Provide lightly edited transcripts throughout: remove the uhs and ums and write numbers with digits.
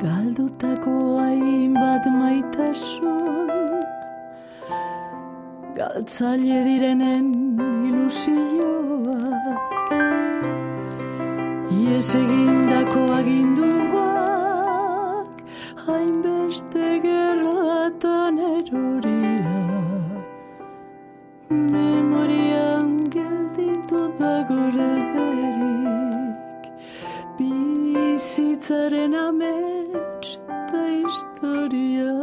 Galdutako hainbat maitasun, galtzaile direnen ilusioak, ies egindako aginduak, hainbeste gerlatan eroria, memorian gelditu da gure derik, bizitzaren amets eta historia.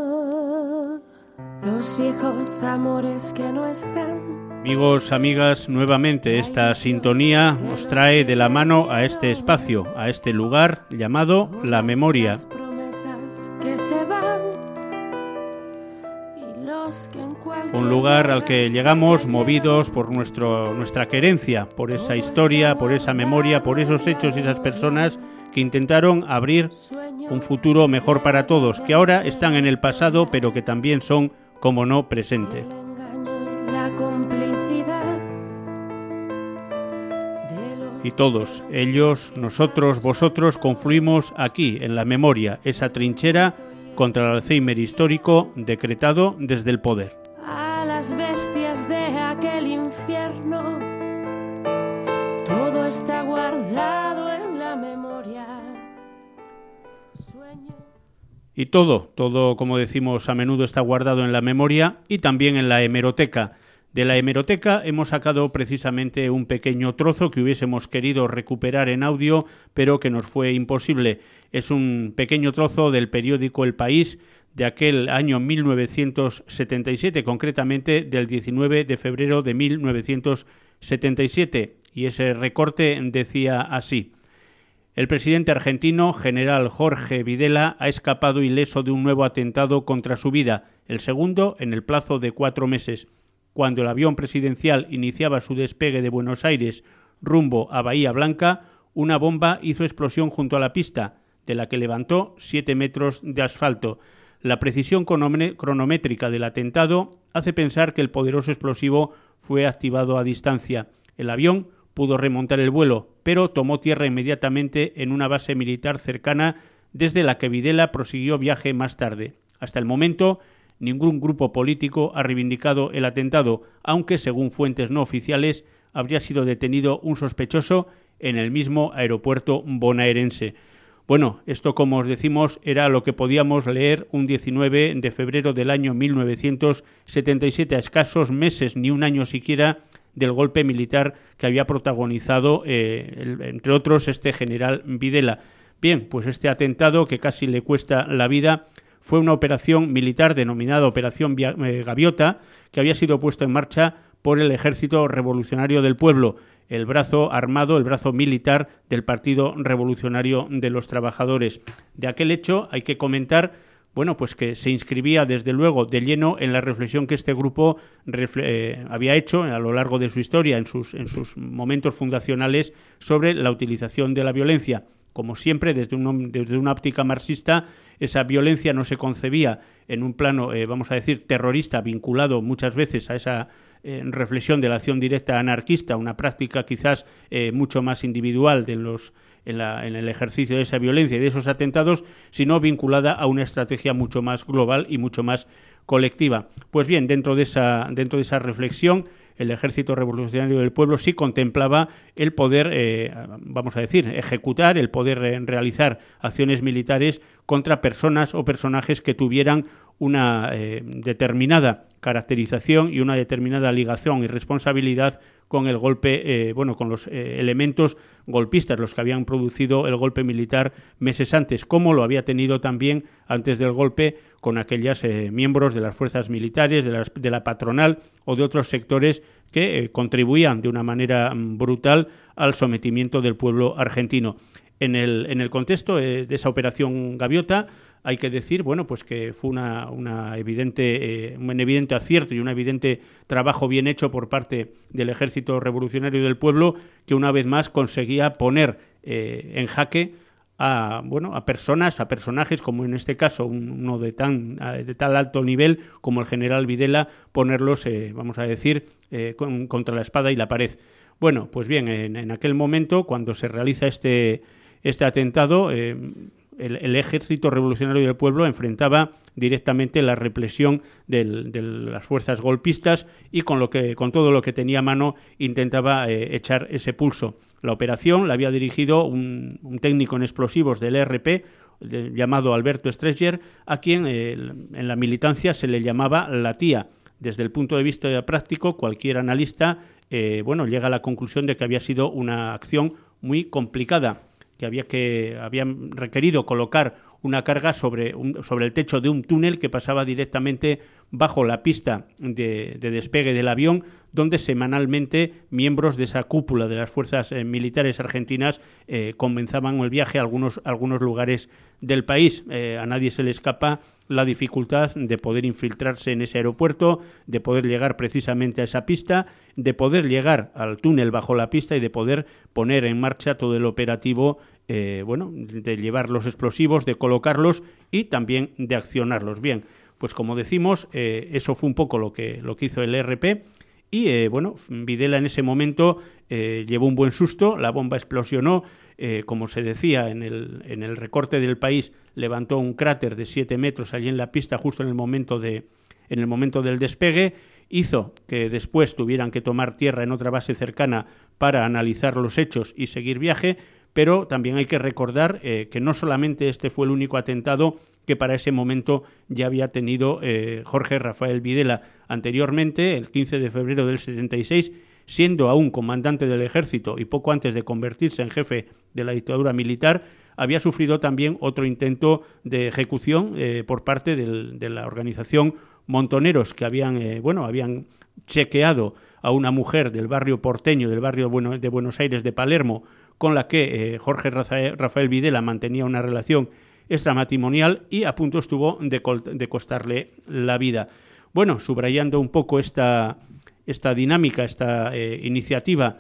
Los viejos amores que no están. Amigos, amigas, nuevamente esta sintonía os trae de la mano a este espacio, a este lugar llamado La Memoria. Un lugar al que llegamos movidos por nuestra querencia, por esa historia, por esa memoria, por esos hechos y esas personas que intentaron abrir un futuro mejor para todos, que ahora están en el pasado, pero que también son, como no, presente. Y todos, ellos, nosotros, vosotros, confluimos aquí, en la memoria, esa trinchera contra el Alzheimer histórico decretado desde el poder. A las bestias de aquel infierno, todo está guardado en la memoria. Y todo, como decimos a menudo, está guardado en la memoria y también en la hemeroteca. De la hemeroteca hemos sacado precisamente un pequeño trozo que hubiésemos querido recuperar en audio, pero que nos fue imposible. Es un pequeño trozo del periódico El País de aquel año 1977, concretamente del 19 de febrero de 1977, y ese recorte decía así: el presidente argentino, general Jorge Videla, ha escapado ileso de un nuevo atentado contra su vida, el segundo en el plazo de 4 meses. Cuando el avión presidencial iniciaba su despegue de Buenos Aires rumbo a Bahía Blanca, una bomba hizo explosión junto a la pista, de la que levantó 7 metros de asfalto. La precisión cronométrica del atentado hace pensar que el poderoso explosivo fue activado a distancia. El avión pudo remontar el vuelo, pero tomó tierra inmediatamente en una base militar cercana desde la que Videla prosiguió viaje más tarde. Hasta el momento, ningún grupo político ha reivindicado el atentado, aunque, según fuentes no oficiales, habría sido detenido un sospechoso en el mismo aeropuerto bonaerense. Bueno, esto, como os decimos, era lo que podíamos leer un 19 de febrero del año 1977, a escasos meses, ni un año siquiera, del golpe militar que había protagonizado, entre otros, este general Videla. Bien, pues este atentado, que casi le cuesta la vida, fue una operación militar denominada Operación Gaviota, que había sido puesta en marcha por el Ejército Revolucionario del Pueblo, el brazo armado, el brazo militar del Partido Revolucionario de los Trabajadores. De aquel hecho hay que comentar, bueno, pues que se inscribía desde luego de lleno en la reflexión que este grupo había hecho a lo largo de su historia, en sus momentos fundacionales, sobre la utilización de la violencia. Como siempre, desde una óptica marxista, esa violencia no se concebía en un plano, vamos a decir, terrorista, vinculado muchas veces a esa reflexión de la acción directa anarquista, una práctica quizás mucho más individual en el ejercicio de esa violencia y de esos atentados, sino vinculada a una estrategia mucho más global y mucho más colectiva. Pues bien, dentro de esa reflexión, el Ejército Revolucionario del Pueblo sí contemplaba el poder, vamos a decir, ejecutar, el poder realizar acciones militares contra personas o personajes que tuvieran una determinada caracterización y una determinada ligación y responsabilidad con el golpe, con los elementos golpistas, los que habían producido el golpe militar meses antes, como lo había tenido también antes del golpe con aquellos miembros de las fuerzas militares, de la patronal o de otros sectores que contribuían de una manera brutal al sometimiento del pueblo argentino. En el contexto de esa operación Gaviota, hay que decir, bueno, pues que fue un evidente acierto y un evidente trabajo bien hecho por parte del Ejército Revolucionario del Pueblo, que una vez más conseguía poner en jaque a personajes como en este caso uno de tal alto nivel como el general Videla, ponerlos, vamos a decir, contra la espada y la pared. Bueno, pues bien, en aquel momento, cuando se realiza este atentado, el ejército revolucionario del pueblo enfrentaba directamente la represión de las fuerzas golpistas y con todo lo que tenía a mano intentaba echar ese pulso. La operación la había dirigido un técnico en explosivos del ERP llamado Alberto Stresger, a quien en la militancia se le llamaba la tía. Desde el punto de vista práctico, cualquier analista llega a la conclusión de que había sido una acción muy complicada, que habían requerido colocar una carga sobre el techo de un túnel que pasaba directamente bajo la pista de despegue del avión, donde semanalmente miembros de esa cúpula de las fuerzas militares argentinas comenzaban el viaje a algunos lugares del país. A nadie se le escapa la dificultad de poder infiltrarse en ese aeropuerto, de poder llegar precisamente a esa pista, de poder llegar al túnel bajo la pista y de poder poner en marcha todo el operativo, de llevar los explosivos, de colocarlos y también de accionarlos. Bien, pues como decimos, eso fue un poco lo que hizo el ERP y, Videla en ese momento llevó un buen susto, la bomba explosionó, como se decía en el recorte del país, levantó un cráter de 7 metros allí en la pista justo en el momento del despegue, hizo que después tuvieran que tomar tierra en otra base cercana para analizar los hechos y seguir viaje, pero también hay que recordar que no solamente este fue el único atentado que para ese momento ya había tenido Jorge Rafael Videla. Anteriormente, el 15 de febrero del 76, siendo aún comandante del ejército y poco antes de convertirse en jefe de la dictadura militar, había sufrido también otro intento de ejecución por parte de la organización Montoneros, que habían chequeado a una mujer del barrio porteño, del barrio de Buenos Aires de Palermo, con la que Jorge Rafael Videla mantenía una relación extramatrimonial y a punto estuvo de costarle la vida. Bueno, subrayando un poco esta dinámica, esta iniciativa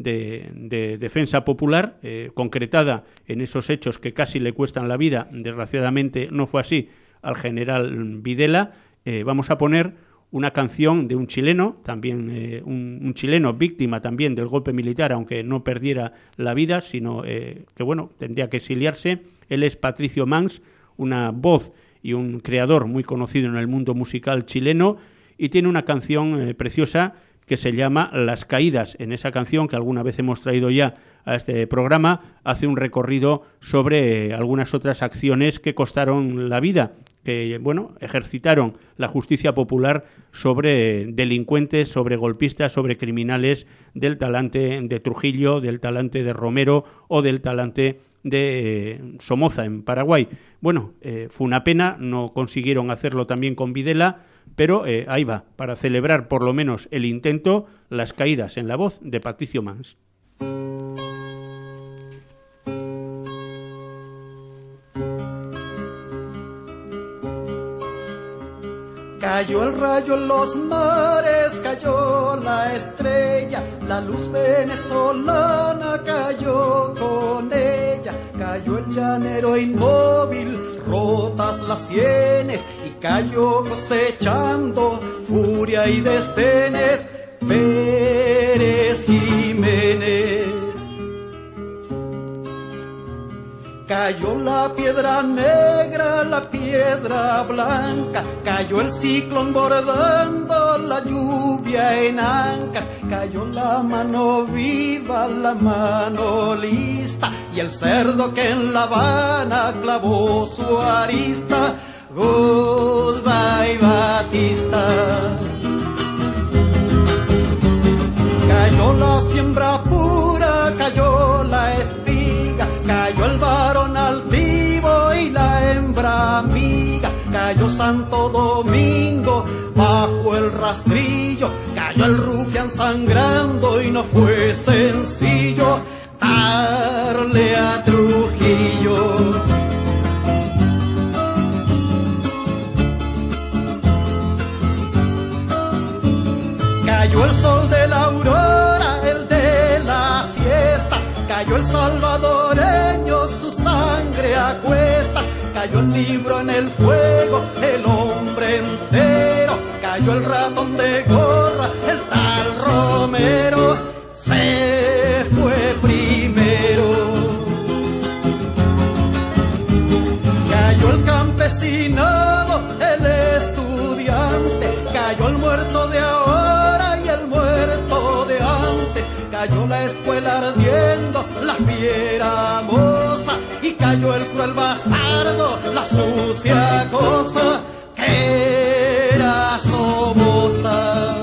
de defensa popular, concretada en esos hechos que casi le cuestan la vida, desgraciadamente no fue así, al general Videla, vamos a poner una canción de un chileno, también un chileno víctima también del golpe militar, aunque no perdiera la vida, sino que tendría que exiliarse. Él es Patricio Manx, una voz y un creador muy conocido en el mundo musical chileno, y tiene una canción preciosa que se llama Las Caídas. En esa canción, que alguna vez hemos traído ya a este programa, hace un recorrido sobre algunas otras acciones que costaron la vida, que ejercitaron la justicia popular sobre delincuentes, sobre golpistas, sobre criminales del talante de Trujillo, del talante de Romero o del talante de Somoza en Paraguay. Fue una pena, no consiguieron hacerlo también con Videla, pero ahí va, para celebrar por lo menos el intento, Las Caídas, en la voz de Patricio Manx. Cayó el rayo en los mares, cayó la estrella, la luz venezolana cayó con ella. Cayó el llanero inmóvil, rotas las sienes, y cayó cosechando furia y desdenes Pérez Jiménez. Cayó la piedra negra, la piedra blanca, cayó el ciclón bordando la lluvia en ancas, cayó la mano viva, la mano lista, y el cerdo que en La Habana clavó su arista. Goodbye, Batista. Cayó la siembra pura, cayó la espiga, cayó el varón altivo y la hembra amiga, cayó Santo Domingo bajo el rastrillo, cayó el rufián sangrando y no fue sencillo darle a Trujillo. Cayó el sol de la aurora, el de la siesta, cayó el salvadoreño, su sangre a cuestas, cayó el libro en el fuego, el hombre entero, cayó el ratón de gorra, el tal Romero, se fue primero. campesinado, el estudiante, cayó el muerto de ahora y el muerto de antes, cayó la escuela ardiendo, la fiera moza, y cayó el cruel bastardo, la sucia cosa que era Somoza.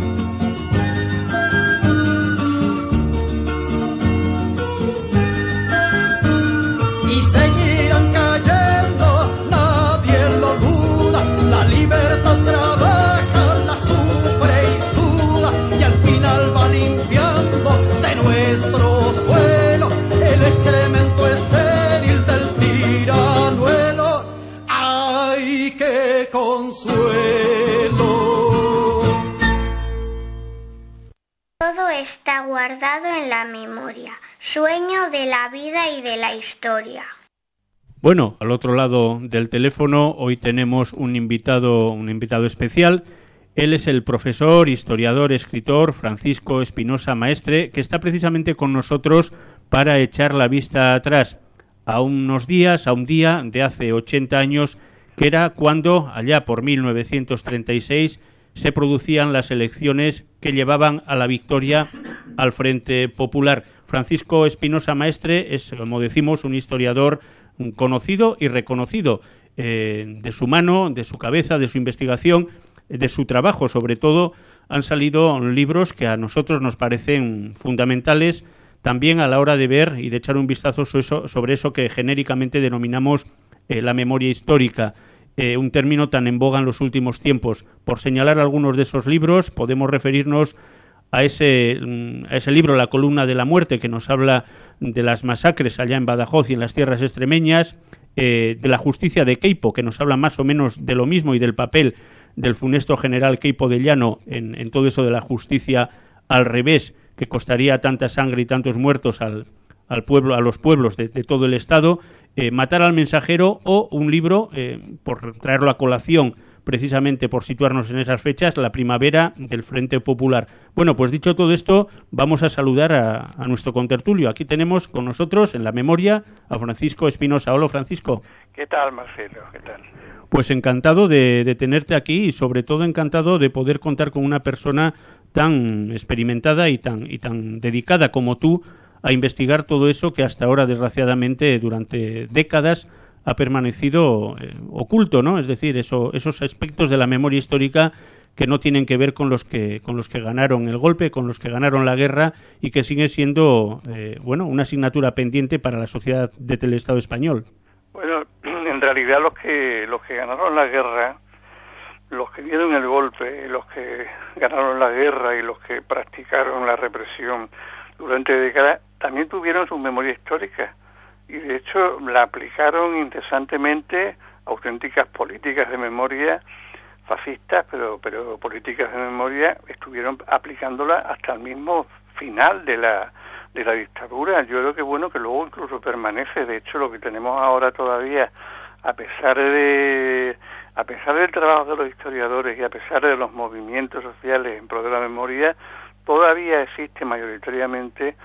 Y seguirán cayendo, nadie lo duda, la libertad trabaja, la sufre y suda, y al final va limpiando de nuestro suelo el excremento estéril del tiranuelo. ¡Ay, qué consuelo! Todo está guardado en la memoria, sueño de la vida y de la historia. Bueno, al otro lado del teléfono hoy tenemos un invitado especial. Él es el profesor, historiador, escritor Francisco Espinosa Maestre, que está precisamente con nosotros para echar la vista atrás a un día de hace 80 años, que era cuando, allá por 1936, se producían las elecciones que llevaban a la victoria al Frente Popular. Francisco Espinosa Maestre es, como decimos, un historiador conocido y reconocido. De su mano, de su cabeza, de su investigación, de su trabajo, sobre todo, han salido libros que a nosotros nos parecen fundamentales también a la hora de ver y de echar un vistazo sobre eso que genéricamente denominamos la memoria histórica, un término tan en boga en los últimos tiempos. Por señalar algunos de esos libros, podemos referirnos a ese libro, La columna de la muerte, que nos habla de las masacres allá en Badajoz y en las tierras extremeñas, de la justicia de Queipo, que nos habla más o menos de lo mismo y del papel del funesto general Queipo de Llano en todo eso de la justicia al revés, que costaría tanta sangre y tantos muertos al pueblo, a los pueblos de todo el Estado. Matar al mensajero, o un libro, por traerlo a colación, precisamente por situarnos en esas fechas, La primavera del Frente Popular. Bueno, pues dicho todo esto, vamos a saludar a nuestro contertulio. Aquí tenemos con nosotros en la memoria a Francisco Espinosa. Hola, Francisco. ¿Qué tal, Marcelo? ¿Qué tal? Pues encantado de tenerte aquí y sobre todo encantado de poder contar con una persona tan experimentada y tan dedicada como tú a investigar todo eso que hasta ahora, desgraciadamente, durante décadas ha permanecido oculto, ¿no? Es decir, esos aspectos de la memoria histórica que no tienen que ver con los que ganaron el golpe, con los que ganaron la guerra, y que sigue siendo una asignatura pendiente para la sociedad del Estado español. Bueno, en realidad los que ganaron la guerra, los que dieron el golpe, los que ganaron la guerra y los que practicaron la represión durante décadas, también tuvieron su memoria histórica. Y de hecho la aplicaron incesantemente, auténticas políticas de memoria fascistas, pero políticas de memoria estuvieron aplicándola hasta el mismo final de la dictadura. Yo creo que luego incluso permanece. De hecho, lo que tenemos ahora todavía, a pesar del trabajo de los historiadores y a pesar de los movimientos sociales en pro de la memoria, todavía existe mayoritariamente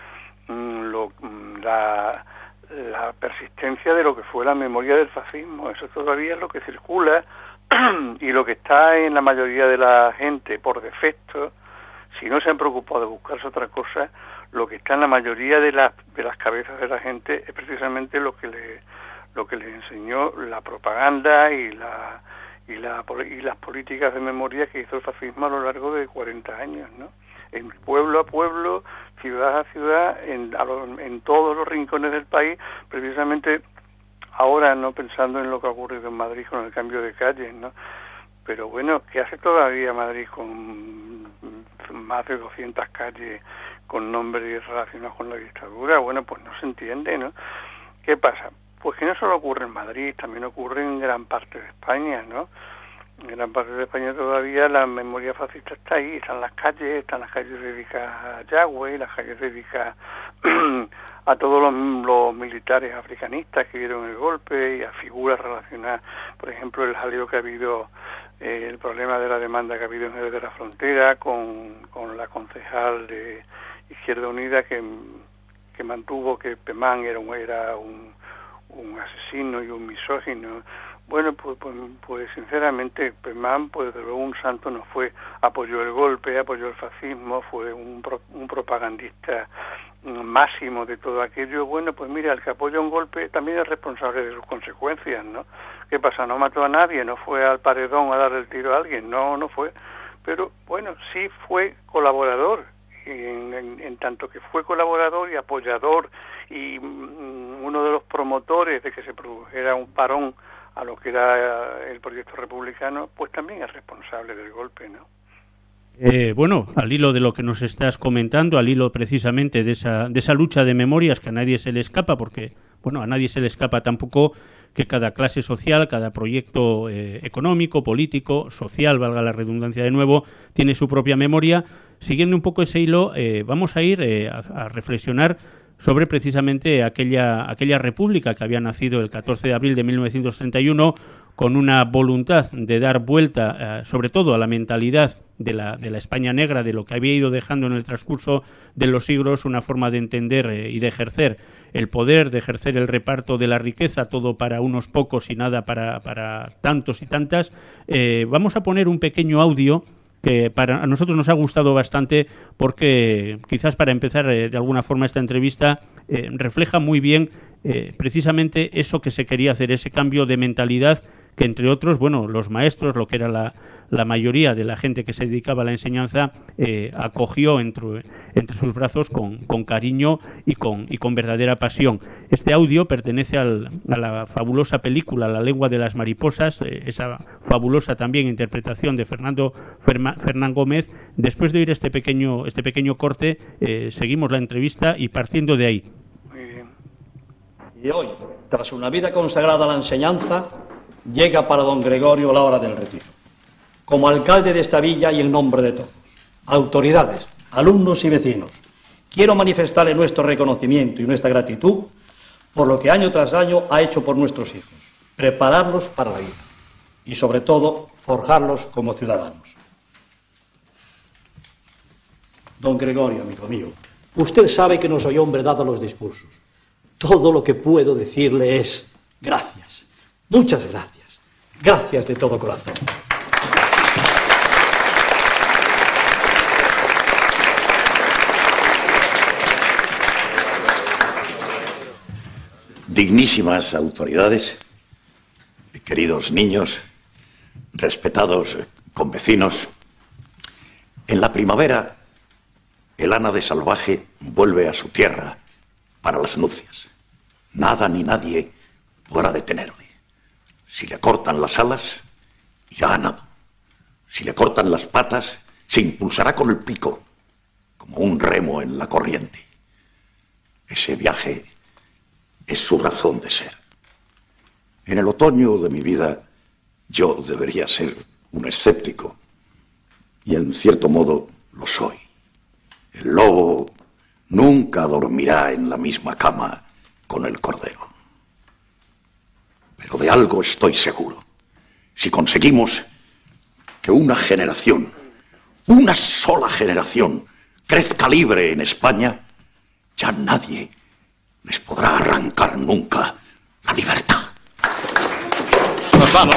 la persistencia de lo que fue la memoria del fascismo. Eso todavía es lo que circula y lo que está en la mayoría de la gente por defecto. Si no se han preocupado de buscarse otra cosa, lo que está en la mayoría de las cabezas de la gente es precisamente lo que le enseñó la propaganda y las políticas de memoria que hizo el fascismo a lo largo de 40 años, ¿no? En pueblo a pueblo, ciudad a ciudad, en todos los rincones del país, precisamente ahora no pensando en lo que ha ocurrido en Madrid con el cambio de calles, ¿no? Pero bueno, ¿qué hace todavía Madrid con más de 200 calles con nombres relacionados con la dictadura? Bueno, pues no se entiende, ¿no? ¿Qué pasa? Pues que no solo ocurre en Madrid, también ocurre en gran parte de España, ¿no? En gran parte de España todavía la memoria fascista está ahí, están las calles dedicadas a Yagüe, las calles dedicadas a todos los militares africanistas que dieron el golpe y a figuras relacionadas, por ejemplo, el jaleo que ha habido, el problema de la demanda que ha habido en Jerez de la Frontera con la concejal de Izquierda Unida que mantuvo que Pemán era un asesino y un misógino. Bueno, pues sinceramente, Pemán, pues de luego un santo no fue, apoyó el golpe, apoyó el fascismo, fue un propagandista máximo de todo aquello. Bueno, pues mira, el que apoya un golpe también es responsable de sus consecuencias, ¿no? ¿Qué pasa? No mató a nadie, no fue al paredón a darle el tiro a alguien, no fue, pero bueno, sí fue colaborador, en tanto que fue colaborador y apoyador y uno de los promotores de que se produjera un parón a lo que era el proyecto republicano, pues también es responsable del golpe, ¿no? Bueno, al hilo de lo que nos estás comentando, al hilo precisamente de esa lucha de memorias que a nadie se le escapa, porque, bueno, a nadie se le escapa tampoco que cada clase social, cada proyecto económico, político, social, valga la redundancia de nuevo, tiene su propia memoria. Siguiendo un poco ese hilo, vamos a ir a reflexionar sobre precisamente aquella república que había nacido el 14 de abril de 1931 con una voluntad de dar vuelta sobre todo a la mentalidad de la España negra, de lo que había ido dejando en el transcurso de los siglos, una forma de entender y de ejercer el poder, de ejercer el reparto de la riqueza, todo para unos pocos y nada para tantos y tantas. Vamos a poner un pequeño audio que a nosotros nos ha gustado bastante porque quizás para empezar de alguna forma esta entrevista refleja muy bien precisamente eso que se quería hacer, ese cambio de mentalidad que entre otros, bueno, los maestros, lo que era la mayoría de la gente que se dedicaba a la enseñanza, acogió entre sus brazos con cariño y con verdadera pasión. Este audio pertenece a la fabulosa película La lengua de las mariposas, esa fabulosa también interpretación de Fernán Gómez. Después de oír este pequeño corte, seguimos la entrevista y partiendo de ahí. Muy bien. Y hoy, tras una vida consagrada a la enseñanza, llega para don Gregorio la hora del retiro. Como alcalde de esta villa y en nombre de todos, autoridades, alumnos y vecinos, quiero manifestarle nuestro reconocimiento y nuestra gratitud por lo que año tras año ha hecho por nuestros hijos, prepararlos para la vida y sobre todo forjarlos como ciudadanos. Don Gregorio, amigo mío, usted sabe que no soy hombre dado a los discursos. Todo lo que puedo decirle es gracias. Muchas gracias. Gracias de todo corazón. Dignísimas autoridades, queridos niños, respetados convecinos, en la primavera el ánade salvaje vuelve a su tierra para las nupcias. Nada ni nadie podrá detenerle. Si le cortan las alas, irá a nado. Si le cortan las patas, se impulsará con el pico, como un remo en la corriente. Ese viaje es su razón de ser. En el otoño de mi vida, yo debería ser un escéptico, y en cierto modo lo soy. El lobo nunca dormirá en la misma cama con el cordero. Pero de algo estoy seguro. Si conseguimos que una generación, una sola generación, crezca libre en España, ya nadie les podrá arrancar nunca la libertad. ¡Nos vamos!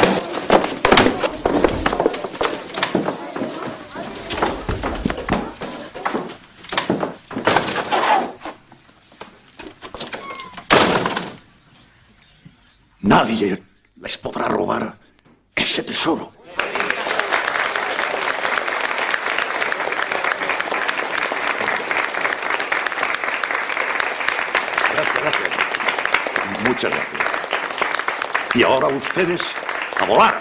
Nadie les podrá robar ese tesoro. Gracias. Muchas gracias. Y ahora ustedes a volar.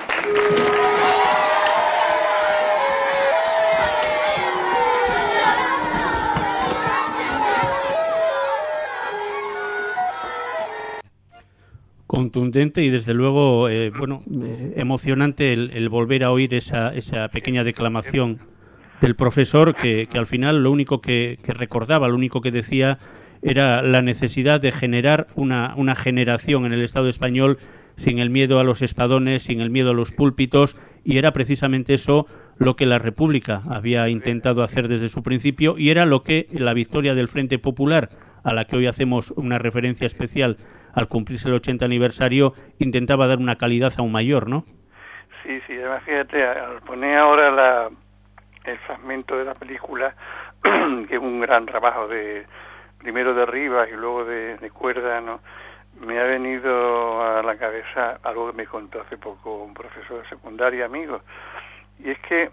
Contundente y desde luego emocionante el volver a oír esa pequeña declamación del profesor que al final lo único que recordaba, lo único que decía era la necesidad de generar una generación en el Estado español sin el miedo a los espadones, sin el miedo a los púlpitos, y era precisamente eso lo que la República había intentado hacer desde su principio, y era lo que la victoria del Frente Popular, a la que hoy hacemos una referencia especial al cumplirse el 80 aniversario, intentaba dar una calidad aún mayor, ¿no? Sí, además fíjate, al poner ahora el fragmento de la película, que es un gran trabajo primero de Rivas y luego de Cuerda, ¿no? Me ha venido a la cabeza algo que me contó hace poco un profesor de secundaria, amigo, y es que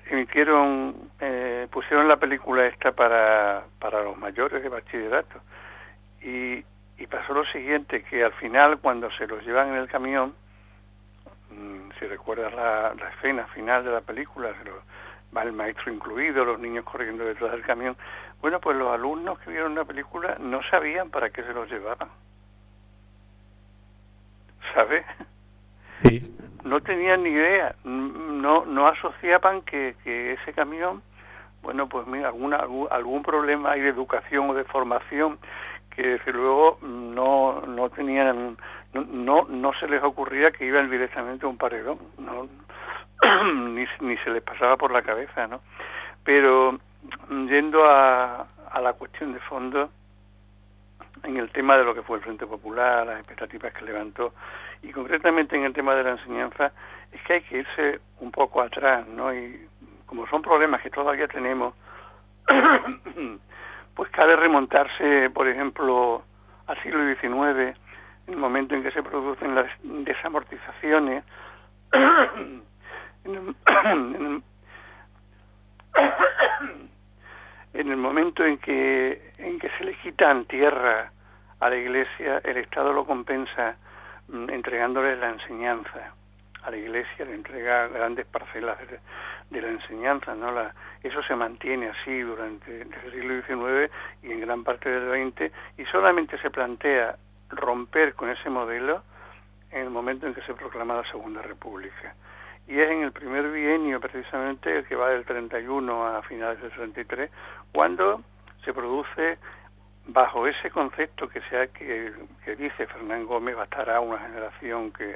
pusieron la película esta para los mayores de bachillerato, y pasó lo siguiente, que al final, cuando se los llevan en el camión, si recuerdas la escena final de la película, va el maestro incluido, los niños corriendo detrás del camión, bueno, pues los alumnos que vieron la película no sabían para qué se los llevaban, ¿sabes? Sí. No tenían ni idea, no asociaban que ese camión, bueno, pues mira, algún problema hay de educación o de formación que desde luego no tenían, no se les ocurría que iban directamente a un paredón, no, ni se les pasaba por la cabeza, ¿no? Pero yendo a la cuestión de fondo, en el tema de lo que fue el Frente Popular, las expectativas que levantó, y concretamente en el tema de la enseñanza, es que hay que irse un poco atrás, ¿no? Y como son problemas que todavía tenemos, pues cabe remontarse, por ejemplo, al siglo XIX, en el momento en que se producen las desamortizaciones, en el momento en que se le quitan tierra a la Iglesia, el Estado lo compensa entregándoles la enseñanza. A la Iglesia le entrega grandes parcelas de la enseñanza, ¿no? Eso se mantiene así desde el siglo XIX y en gran parte del XX, y solamente se plantea romper con ese modelo en el momento en que se proclama la Segunda República. Y es en el primer bienio, precisamente, el que va del 31 a finales del 33, cuando se produce, bajo ese concepto que dice Fernán Gómez, bastará una generación que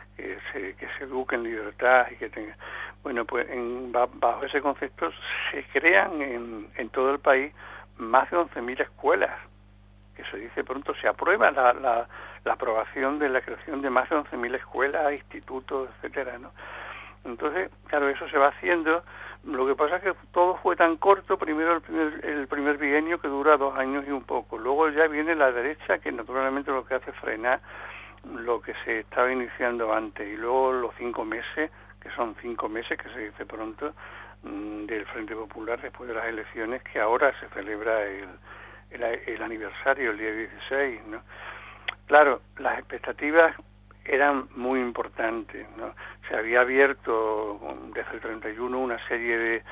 se eduque en libertad y que tenga... Bueno, pues bajo ese concepto se crean en todo el país más de 11.000 escuelas, que se dice pronto, se aprueba la aprobación de la creación de más de 11.000 escuelas, institutos, etcétera, ¿no? Entonces, claro, eso se va haciendo. Lo que pasa es que todo fue tan corto, primero el primer bienio, que dura 2 años y un poco. Luego ya viene la derecha, que naturalmente lo que hace es frenar lo que se estaba iniciando antes. Y luego los 5 meses, que son 5 meses, que se dice pronto, del Frente Popular después de las elecciones, que ahora se celebra el aniversario, el día 16, ¿no? Claro, las expectativas eran muy importantes, ¿no? Se había abierto desde el 31 una serie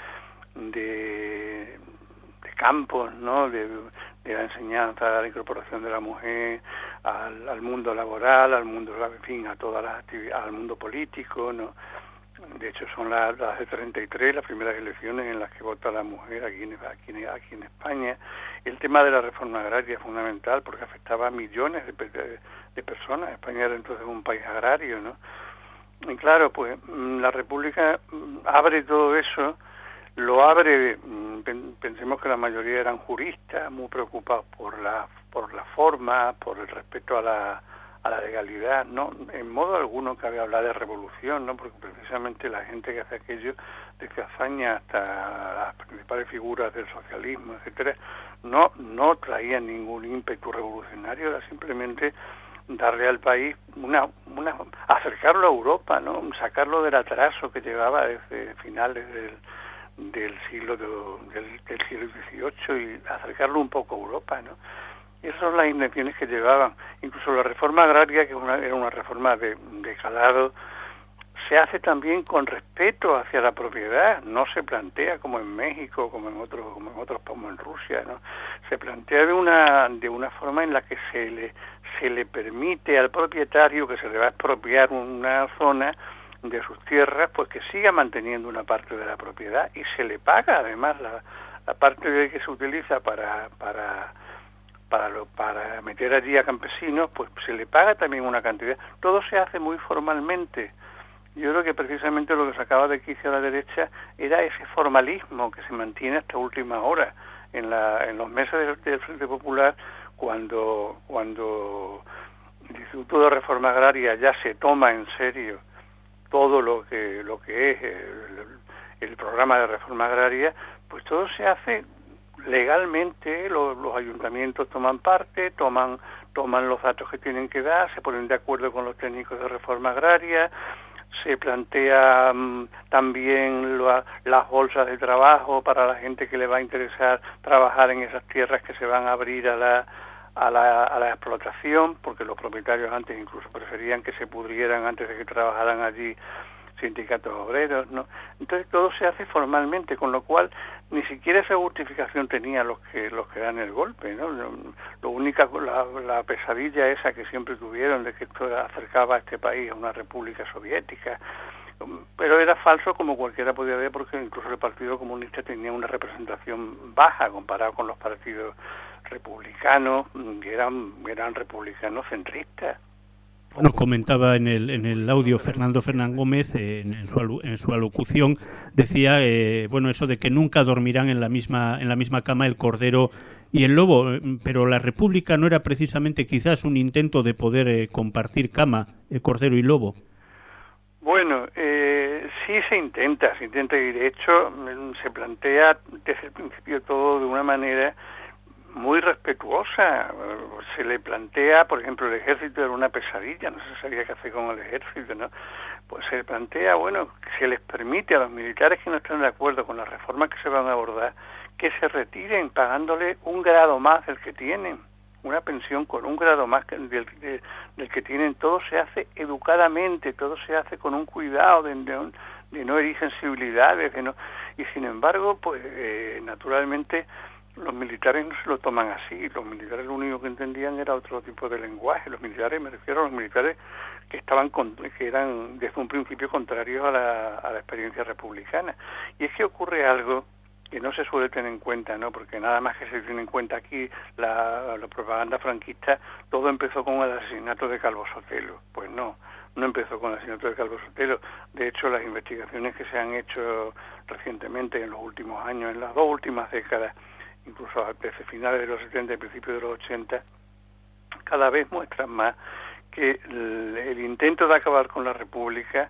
de campos, ¿no? De la enseñanza, a la incorporación de la mujer al mundo laboral, al mundo, en fin, a todas las actividades, al mundo político, ¿no? De hecho, son las de 33, las primeras elecciones en las que vota la mujer aquí en España. El tema de la reforma agraria es fundamental porque afectaba a millones de personas. España era entonces un país agrario, ¿no? Y claro, pues la República abre todo eso, lo abre, pensemos que la mayoría eran juristas, muy preocupados por la forma, por el respeto a la legalidad, ¿no? En modo alguno cabe hablar de revolución, ¿no? Porque precisamente la gente que hace aquello, desde Azaña hasta las principales figuras del socialismo, etcétera, no traían ningún ímpetu revolucionario, era simplemente darle al país acercarlo a Europa, ¿no? Sacarlo del atraso que llevaba desde finales del siglo XVIII y acercarlo un poco a Europa, ¿no? Y esas son las intenciones que llevaban. Incluso la reforma agraria, que era una reforma de calado, se hace también con respeto hacia la propiedad. No se plantea como en México, como en otros, como en Rusia, ¿no? Se plantea de una forma en la que se le permite al propietario que se le va a expropiar una zona de sus tierras, pues que siga manteniendo una parte de la propiedad y se le paga además la parte que se utiliza para meter allí a campesinos, pues se le paga también una cantidad. Todo se hace muy formalmente. Yo creo que precisamente lo que sacaba de quicio a la derecha era ese formalismo que se mantiene hasta última hora. En los meses del Frente Popular, cuando el Instituto de Reforma Agraria ya se toma en serio todo lo que es el programa de reforma agraria, pues todo se hace legalmente, los ayuntamientos toman parte, toman los datos que tienen que dar, se ponen de acuerdo con los técnicos de reforma agraria, se plantea también las bolsas de trabajo para la gente que le va a interesar trabajar en esas tierras que se van a abrir a la explotación, porque los propietarios antes incluso preferían que se pudrieran antes de que trabajaran allí sindicatos obreros, ¿no? Entonces todo se hace formalmente, con lo cual ni siquiera esa justificación tenía los que dan el golpe, ¿no? La pesadilla esa que siempre tuvieron de que esto acercaba a este país a una república soviética, pero era falso, como cualquiera podía ver, porque incluso el Partido Comunista tenía una representación baja comparado con los partidos republicanos, que eran republicanos centristas. Nos comentaba en el audio Fernando Fernán Gómez, en su alocución, decía eso de que nunca dormirán en la misma cama el cordero y el lobo, pero la República no era precisamente quizás un intento de poder compartir cama, cordero y lobo. Bueno, sí se intenta y de hecho se plantea desde el principio todo de una manera muy respetuosa. Se le plantea, por ejemplo, el ejército era una pesadilla, no se sabía qué hacer con el ejército, ¿no? Pues se le plantea, que se les permite a los militares que no están de acuerdo con las reformas que se van a abordar, que se retiren pagándole un grado más del que tienen, una pensión con un grado más del que tienen. Todo se hace educadamente, todo se hace con un cuidado de no herir sensibilidades, y sin embargo, pues naturalmente los militares no se lo toman así. Los militares lo único que entendían era otro tipo de lenguaje. Los militares, me refiero a los militares que eran desde un principio contrarios a la experiencia republicana. Y es que ocurre algo que no se suele tener en cuenta, ¿no? Porque nada más que se tiene en cuenta aquí la propaganda franquista, todo empezó con el asesinato de Calvo Sotelo. Pues no empezó con el asesinato de Calvo Sotelo. De hecho, las investigaciones que se han hecho recientemente, en los últimos años, en las 2 últimas décadas, incluso desde finales de los 70 y principios de los 80, cada vez muestran más que el intento de acabar con la República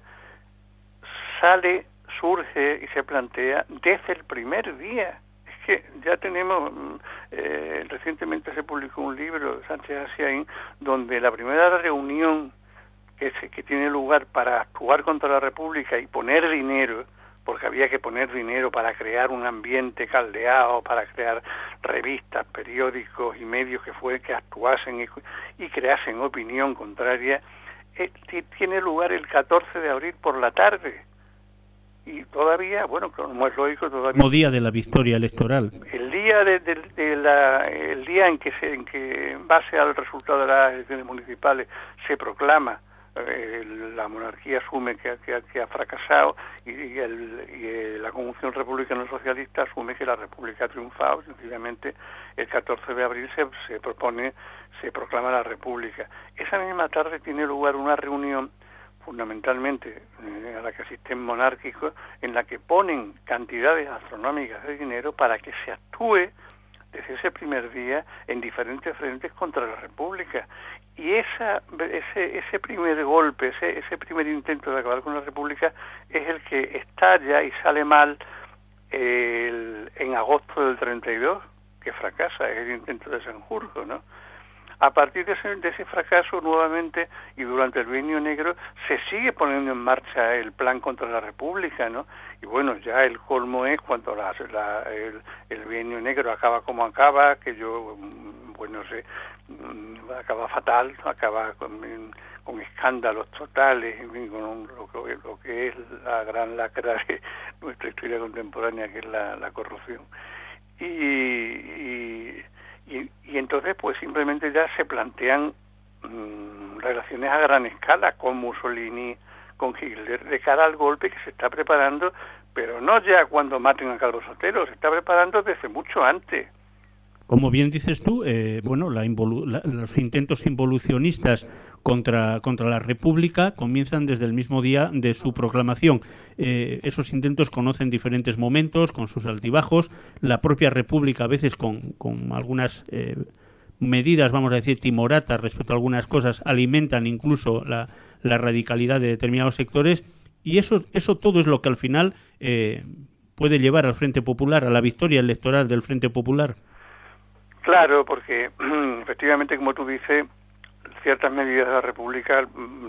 surge y se plantea desde el primer día. Es que ya tenemos, recientemente se publicó un libro de Sánchez Asiaín, donde la primera reunión que tiene lugar para actuar contra la República y poner dinero, porque había que poner dinero para crear un ambiente caldeado, para crear revistas, periódicos y medios que actuasen y creasen opinión contraria, tiene lugar el 14 de abril por la tarde. Y todavía, como es lógico, todavía... Como día de la victoria electoral. El día el día en que en base al resultado de las elecciones municipales se proclama, la monarquía asume que ha fracasado y la Conjunción Republicana Socialista asume que la República ha triunfado. Sencillamente el 14 de abril se proclama la República. Esa misma tarde tiene lugar una reunión fundamentalmente a la que asisten monárquicos, en la que ponen cantidades astronómicas de dinero para que se actúe desde ese primer día en diferentes frentes contra la República. Y ese primer golpe, ese primer intento de acabar con la República es el que estalla y sale mal en agosto del 32, que fracasa, es el intento de Sanjurjo, ¿no? A partir de ese fracaso, nuevamente, y durante el Bienio Negro, se sigue poniendo en marcha el plan contra la República, ¿no? Y bueno, ya el colmo es cuando el Bienio Negro acaba como acaba, que acaba fatal, acaba con escándalos totales, con lo que es la gran lacra de nuestra historia contemporánea, que es la corrupción. Y entonces pues simplemente ya se plantean relaciones a gran escala con Mussolini, con Hitler, de cara al golpe que se está preparando, pero no ya cuando maten a Calvo Sotelo, se está preparando desde mucho antes. Como bien dices tú, los intentos involucionistas contra la República comienzan desde el mismo día de su proclamación. Esos intentos conocen diferentes momentos, con sus altibajos. La propia República, a veces con algunas medidas, vamos a decir, timoratas respecto a algunas cosas, alimentan incluso la radicalidad de determinados sectores, y eso todo es lo que al final puede llevar al Frente Popular, a la victoria electoral del Frente Popular. Claro, porque efectivamente, como tú dices, ciertas medidas de la República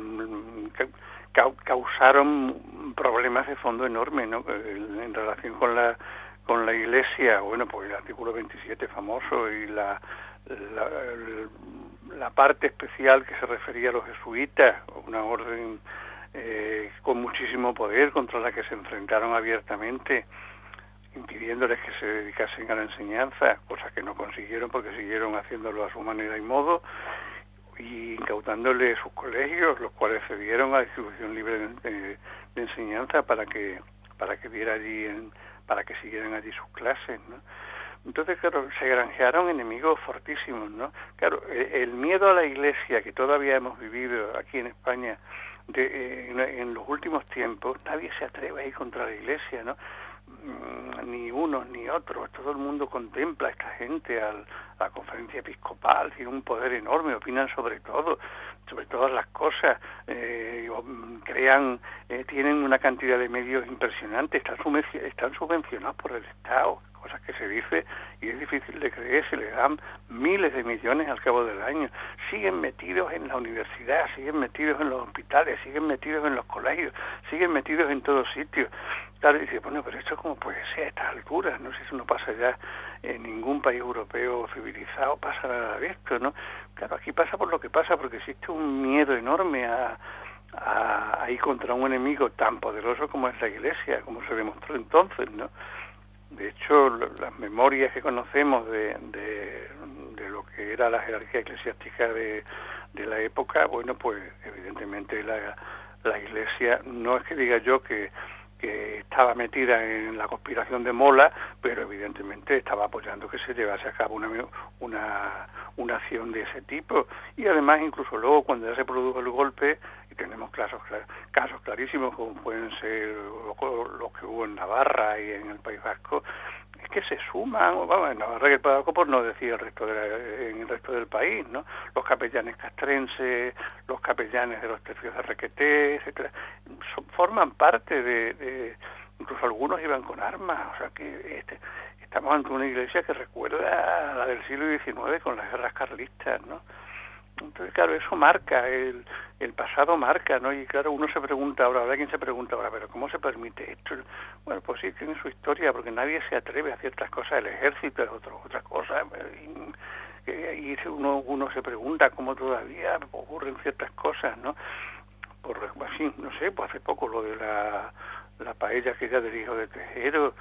causaron problemas de fondo enormes, ¿no? En relación con la Iglesia. Bueno, pues el artículo 27 famoso y la parte especial que se refería a los jesuitas, una orden con muchísimo poder contra la que se enfrentaron abiertamente, impidiéndoles que se dedicasen a la enseñanza, cosa que no consiguieron porque siguieron haciéndolo a su manera y modo, y incautándole sus colegios, los cuales cedieron a distribución libre de enseñanza para que diera allí para que siguieran allí sus clases, ¿no? Entonces, claro, se granjearon enemigos fortísimos, ¿no? Claro, el miedo a la Iglesia que todavía hemos vivido aquí en España en los últimos tiempos, nadie se atreve a ir contra la Iglesia, ¿no? Ni unos ni otros, todo el mundo contempla a esta gente, a la conferencia episcopal, tiene un poder enorme, opinan sobre todas las cosas, tienen una cantidad de medios impresionantes, están subvencionados por el Estado, cosas que se dice y es difícil de creer, se les dan miles de millones al cabo del año, siguen metidos en la universidad, siguen metidos en los hospitales, siguen metidos en los colegios, siguen metidos en todos sitios. Claro, y dice, bueno, pero esto cómo puede ser a estas alturas, no sé si eso no pasa ya en ningún país europeo civilizado, pasa nada de esto, ¿no? Claro, aquí pasa por lo que pasa, porque existe un miedo enorme a ir contra un enemigo tan poderoso como es la Iglesia, como se demostró entonces, ¿no? De hecho, las memorias que conocemos de lo que era la jerarquía eclesiástica de la época, bueno, pues evidentemente la Iglesia, no es que diga yo que estaba metida en la conspiración de Mola, pero evidentemente estaba apoyando que se llevase a cabo una acción de ese tipo. Y además, incluso luego, cuando ya se produjo el golpe, y tenemos casos clarísimos, como pueden ser los que hubo en Navarra y en el País Vasco, es que se suman, vamos, en Navarra y el País Vasco, por no decir en el resto del país, ¿no? Los capellanes castrenses, los capellanes de los tercios de Requeté, etcétera, forman parte de incluso algunos iban con armas, o sea que estamos ante una iglesia que recuerda a la del siglo XIX con las guerras carlistas, ¿no? Entonces, claro, eso marca, el pasado marca, ¿no? Y claro, uno se pregunta ahora, habrá quien se pregunta ahora, ¿pero cómo se permite esto? Bueno, pues sí, tiene su historia, porque nadie se atreve a ciertas cosas, el ejército es otra cosa, y uno se pregunta cómo todavía ocurren ciertas cosas, ¿no? Así, no sé, pues hace poco lo de la paella que ya del hijo de Tejero,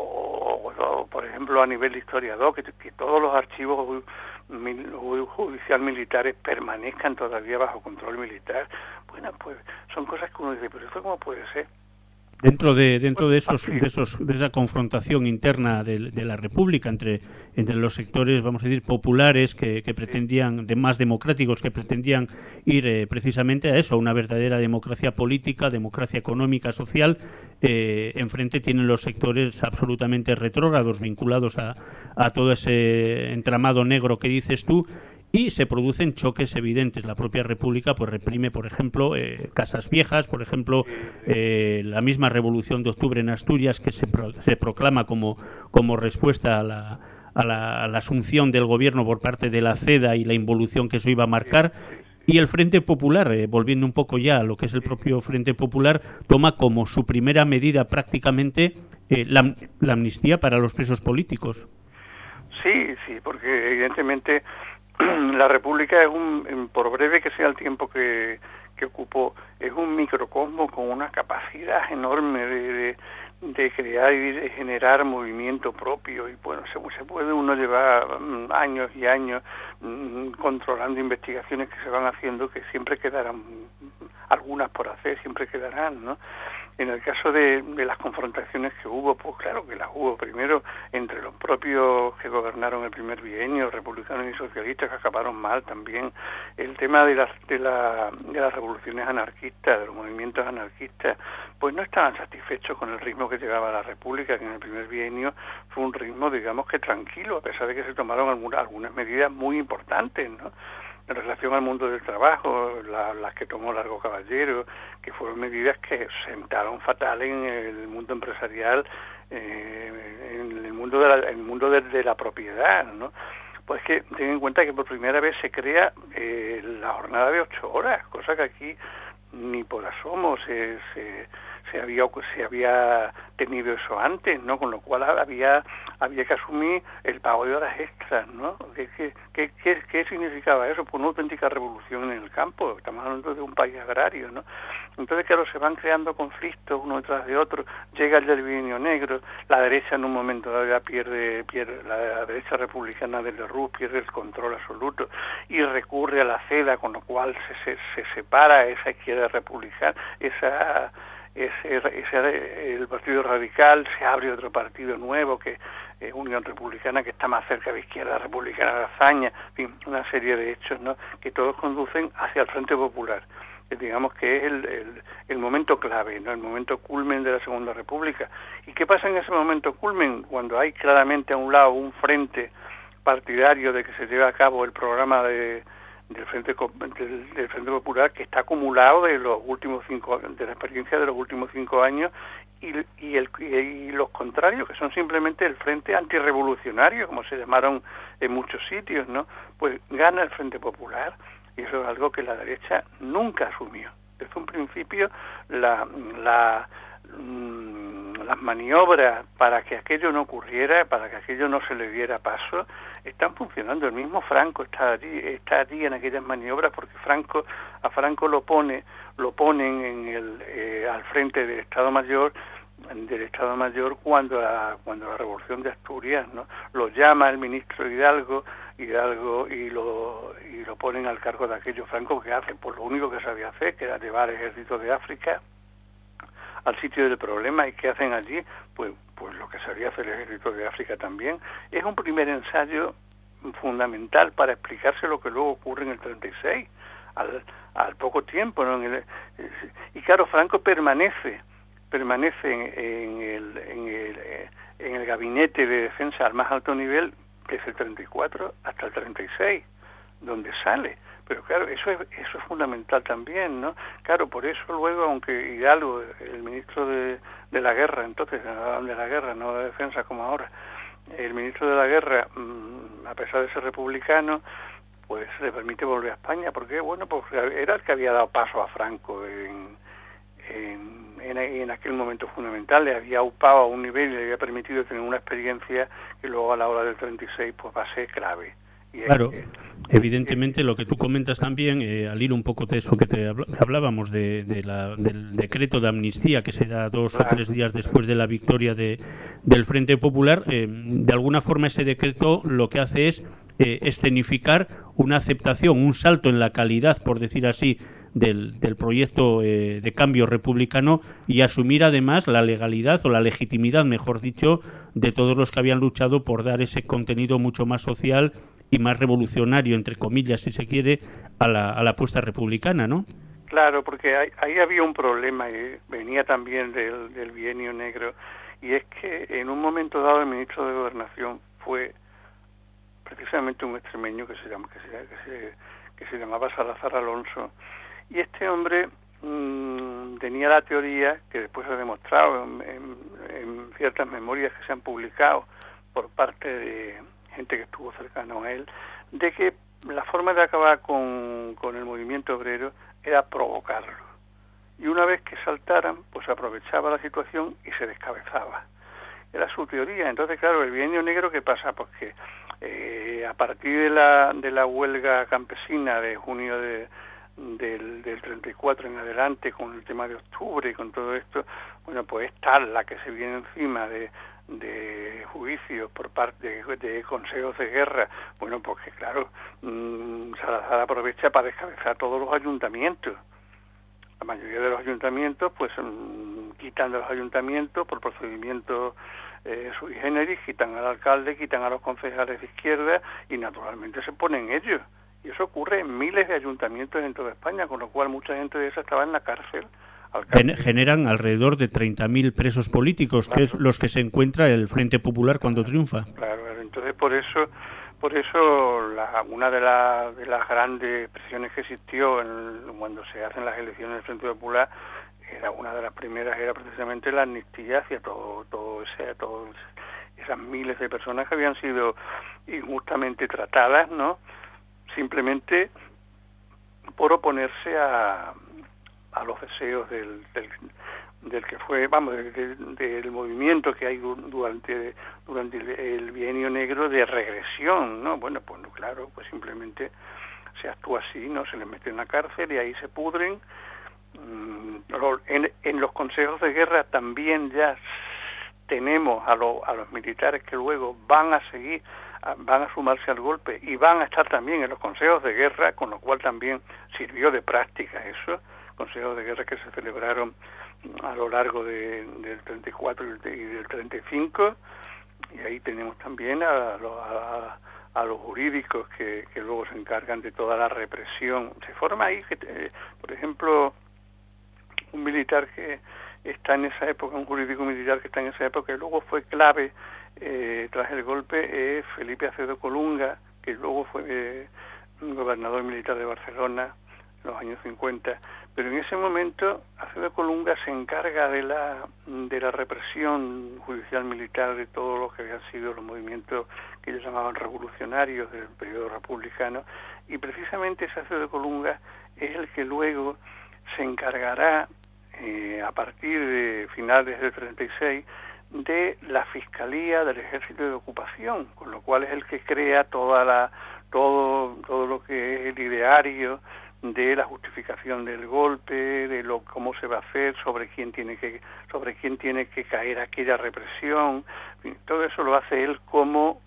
o por ejemplo a nivel de historiador, que todos los archivos judicial militares permanezcan todavía bajo control militar. Bueno, pues son cosas que uno dice, pero ¿esto cómo puede ser? Dentro de esa confrontación interna de la República entre los sectores, vamos a decir, populares que pretendían, más democráticos, que pretendían ir precisamente a eso, a una verdadera democracia política, democracia económica, social, enfrente tienen los sectores absolutamente retrógrados, vinculados a todo ese entramado negro que dices tú, y se producen choques evidentes. La propia República pues reprime, por ejemplo, casas viejas, por ejemplo, la misma Revolución de Octubre en Asturias, que se proclama como respuesta a la asunción del gobierno por parte de la CEDA y la involución que eso iba a marcar. Y el Frente Popular, volviendo un poco ya a lo que es el propio Frente Popular, toma como su primera medida prácticamente la amnistía para los presos políticos. Sí, porque evidentemente la República por breve que sea el tiempo que ocupó, es un microcosmo con una capacidad enorme de crear y de generar movimiento propio, y bueno, se puede uno llevar años y años controlando investigaciones que se van haciendo, que siempre quedarán algunas por hacer, siempre quedarán, ¿no? En el caso de las confrontaciones que hubo, pues claro que las hubo primero entre los propios que gobernaron el primer bienio, republicanos y socialistas, que acabaron mal también. El tema de las revoluciones anarquistas, de los movimientos anarquistas, pues no estaban satisfechos con el ritmo que llevaba la República, que en el primer bienio fue un ritmo, digamos que tranquilo, a pesar de que se tomaron algunas medidas muy importantes, ¿no?, en relación al mundo del trabajo, las que tomó Largo Caballero, que fueron medidas que sentaron fatal en el mundo empresarial, en el mundo de la propiedad, ¿no? Pues que ten en cuenta que por primera vez se crea la jornada de 8 horas, cosa que aquí ni por asomo se había tenido eso antes, ¿no? Con lo cual había que asumir el pago de horas extras, ¿no? ¿Qué significaba eso? Pues una auténtica revolución en el campo. Estamos hablando de un país agrario, ¿no? Entonces, claro, se van creando conflictos uno detrás de otro. Llega el del bienio negro, la derecha en un momento dado pierde la derecha republicana de Lerroux pierde el control absoluto y recurre a la CEDA, con lo cual se separa esa izquierda republicana, el Partido Radical, se abre otro partido nuevo, que es Unión Republicana, que está más cerca de Izquierda Republicana de Azaña, en fin, una serie de hechos, ¿no?, que todos conducen hacia el Frente Popular, que digamos que es el momento clave, ¿no?, el momento culmen de la Segunda República. ¿Y qué pasa en ese momento culmen? Cuando hay claramente a un lado un frente partidario de que se lleve a cabo el programa del Frente Popular, que está acumulado de la experiencia de los últimos 5 años, y los contrarios, que son simplemente el Frente Antirrevolucionario, como se llamaron en muchos sitios, ¿no? Pues gana el Frente Popular, y eso es algo que la derecha nunca asumió. Desde un principio las maniobras para que aquello no ocurriera, para que aquello no se le diera paso, están funcionando. El mismo Franco está allí en aquellas maniobras, porque a Franco lo ponen al frente del Estado Mayor cuando la Revolución de Asturias, ¿no?, lo llama el ministro Hidalgo y lo ponen al cargo de aquello. Franco, ¿qué hace? Pues lo único que sabía hacer, que era llevar el ejército de África al sitio del problema. ¿Y qué hacen allí? Pues lo que sabía hacer el ejército de África también. Es un primer ensayo fundamental para explicarse lo que luego ocurre en el 36, al poco tiempo, ¿no? Y claro, Franco permanece en el gabinete de defensa al más alto nivel desde el 34 hasta el 36, donde sale. Pero claro, eso es fundamental también, ¿no? Claro, por eso luego, aunque Hidalgo, el ministro de la guerra, entonces, de la guerra, no de defensa como ahora, el ministro de la guerra, a pesar de ser republicano, pues le permite volver a España, porque bueno, pues era el que había dado paso a Franco en aquel momento fundamental, le había upado a un nivel y le había permitido tener una experiencia que luego a la hora del 36 pues va a ser clave. Claro, evidentemente lo que tú comentas también, al hilo un poco de eso que hablábamos del decreto de amnistía que se da 2 o 3 días después de la victoria del Frente Popular, de alguna forma ese decreto lo que hace es escenificar una aceptación, un salto en la calidad, por decir así, del proyecto de cambio republicano, y asumir además la legalidad o la legitimidad, mejor dicho, de todos los que habían luchado por dar ese contenido mucho más social y más revolucionario, entre comillas, si se quiere, a la apuesta republicana, ¿no? Claro, porque ahí había un problema, y venía también del bienio negro, y es que en un momento dado el ministro de Gobernación fue precisamente un extremeño que se llamaba Salazar Alonso, y este hombre tenía la teoría, que después se ha demostrado en ciertas memorias que se han publicado por parte de gente que estuvo cercano a él, de que la forma de acabar con el movimiento obrero era provocarlo. Y una vez que saltaran, pues aprovechaba la situación y se descabezaba. Era su teoría. Entonces, claro, el bienio negro, ¿qué pasa? Pues que a partir de la huelga campesina de junio del 34 en adelante, con el tema de octubre y con todo esto, bueno, pues es tal la que se viene encima de juicios por parte de consejos de guerra, bueno, porque claro, Salazar aprovecha para descabezar todos los ayuntamientos. La mayoría de los ayuntamientos pues quitan de los ayuntamientos por procedimientos sui generis, quitan al alcalde, quitan a los concejales de izquierda y naturalmente se ponen ellos. Y eso ocurre en miles de ayuntamientos en toda España, con lo cual mucha gente de esa estaba en la cárcel. Generan alrededor de 30.000 presos políticos, claro, que es los que se encuentra el Frente Popular cuando triunfa. Claro, entonces por eso una de las grandes presiones que existió cuando se hacen las elecciones del Frente Popular, una de las primeras era precisamente la amnistía hacia todas esas miles de personas que habían sido injustamente tratadas, ¿no? Simplemente por oponerse a los deseos del que fue, del movimiento que hay durante el bienio negro de regresión, ¿no? Bueno, pues claro, pues simplemente se actúa así, ¿no? Se les mete en la cárcel y ahí se pudren. En los consejos de guerra también ya tenemos a los militares que luego van a sumarse al golpe y van a estar también en los consejos de guerra, con lo cual también sirvió de práctica eso, consejos de guerra que se celebraron a lo largo del 34 y del 35, y ahí tenemos también a los jurídicos que luego se encargan de toda la represión. Se forma ahí, por ejemplo, un militar que está en esa época, un jurídico militar que está en esa época, que luego fue clave tras el golpe, es Felipe Acedo Colunga, que luego fue gobernador militar de Barcelona en los años 50, pero en ese momento Acedo Colunga se encarga de la represión judicial militar de todo lo que habían sido los movimientos que ellos llamaban revolucionarios del periodo republicano, y precisamente ese Acedo Colunga es el que luego se encargará a partir de finales del 36 de la Fiscalía del Ejército de Ocupación, con lo cual es el que crea todo lo que es el ideario de la justificación del golpe, de cómo se va a hacer, sobre quién tiene que caer aquella represión. Todo eso lo hace él como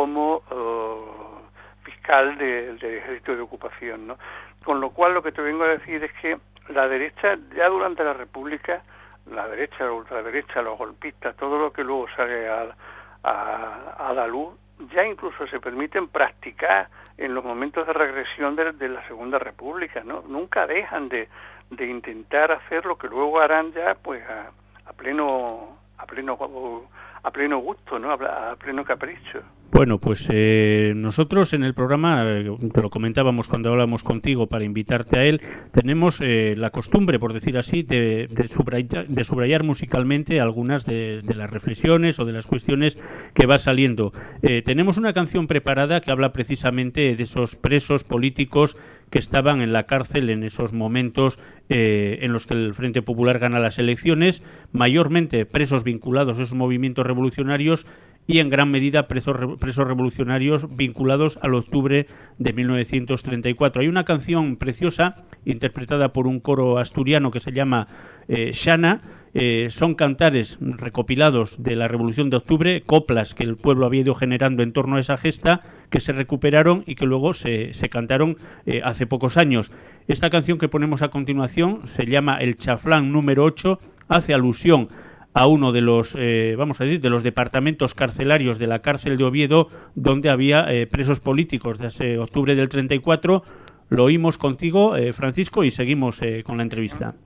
fiscal del Ejército de Ocupación, ¿no? Con lo cual lo que te vengo a decir es que la derecha, ya durante la República, la derecha, la ultraderecha, los golpistas, todo lo que luego sale a la luz, ya incluso se permiten practicar en los momentos de regresión de la Segunda República, ¿no? Nunca dejan de intentar hacer lo que luego harán ya pues a pleno gusto, ¿no? A pleno capricho. Bueno, pues nosotros en el programa, te lo comentábamos cuando hablamos contigo para invitarte a él, tenemos la costumbre, por decir así, de subrayar musicalmente algunas de las reflexiones o de las cuestiones que va saliendo. Tenemos una canción preparada que habla precisamente de esos presos políticos que estaban en la cárcel en esos momentos en los que el Frente Popular gana las elecciones, mayormente presos vinculados a esos movimientos revolucionarios y en gran medida presos revolucionarios vinculados al octubre de 1934. Hay una canción preciosa interpretada por un coro asturiano que se llama Xana. Son cantares recopilados de la Revolución de Octubre, coplas que el pueblo había ido generando en torno a esa gesta, que se recuperaron y que luego se cantaron hace pocos años. Esta canción que ponemos a continuación se llama El Chaflán número 8, hace alusión a uno de los, de los departamentos carcelarios de la cárcel de Oviedo, donde había presos políticos desde octubre del 34. Lo oímos contigo, Francisco, y seguimos con la entrevista.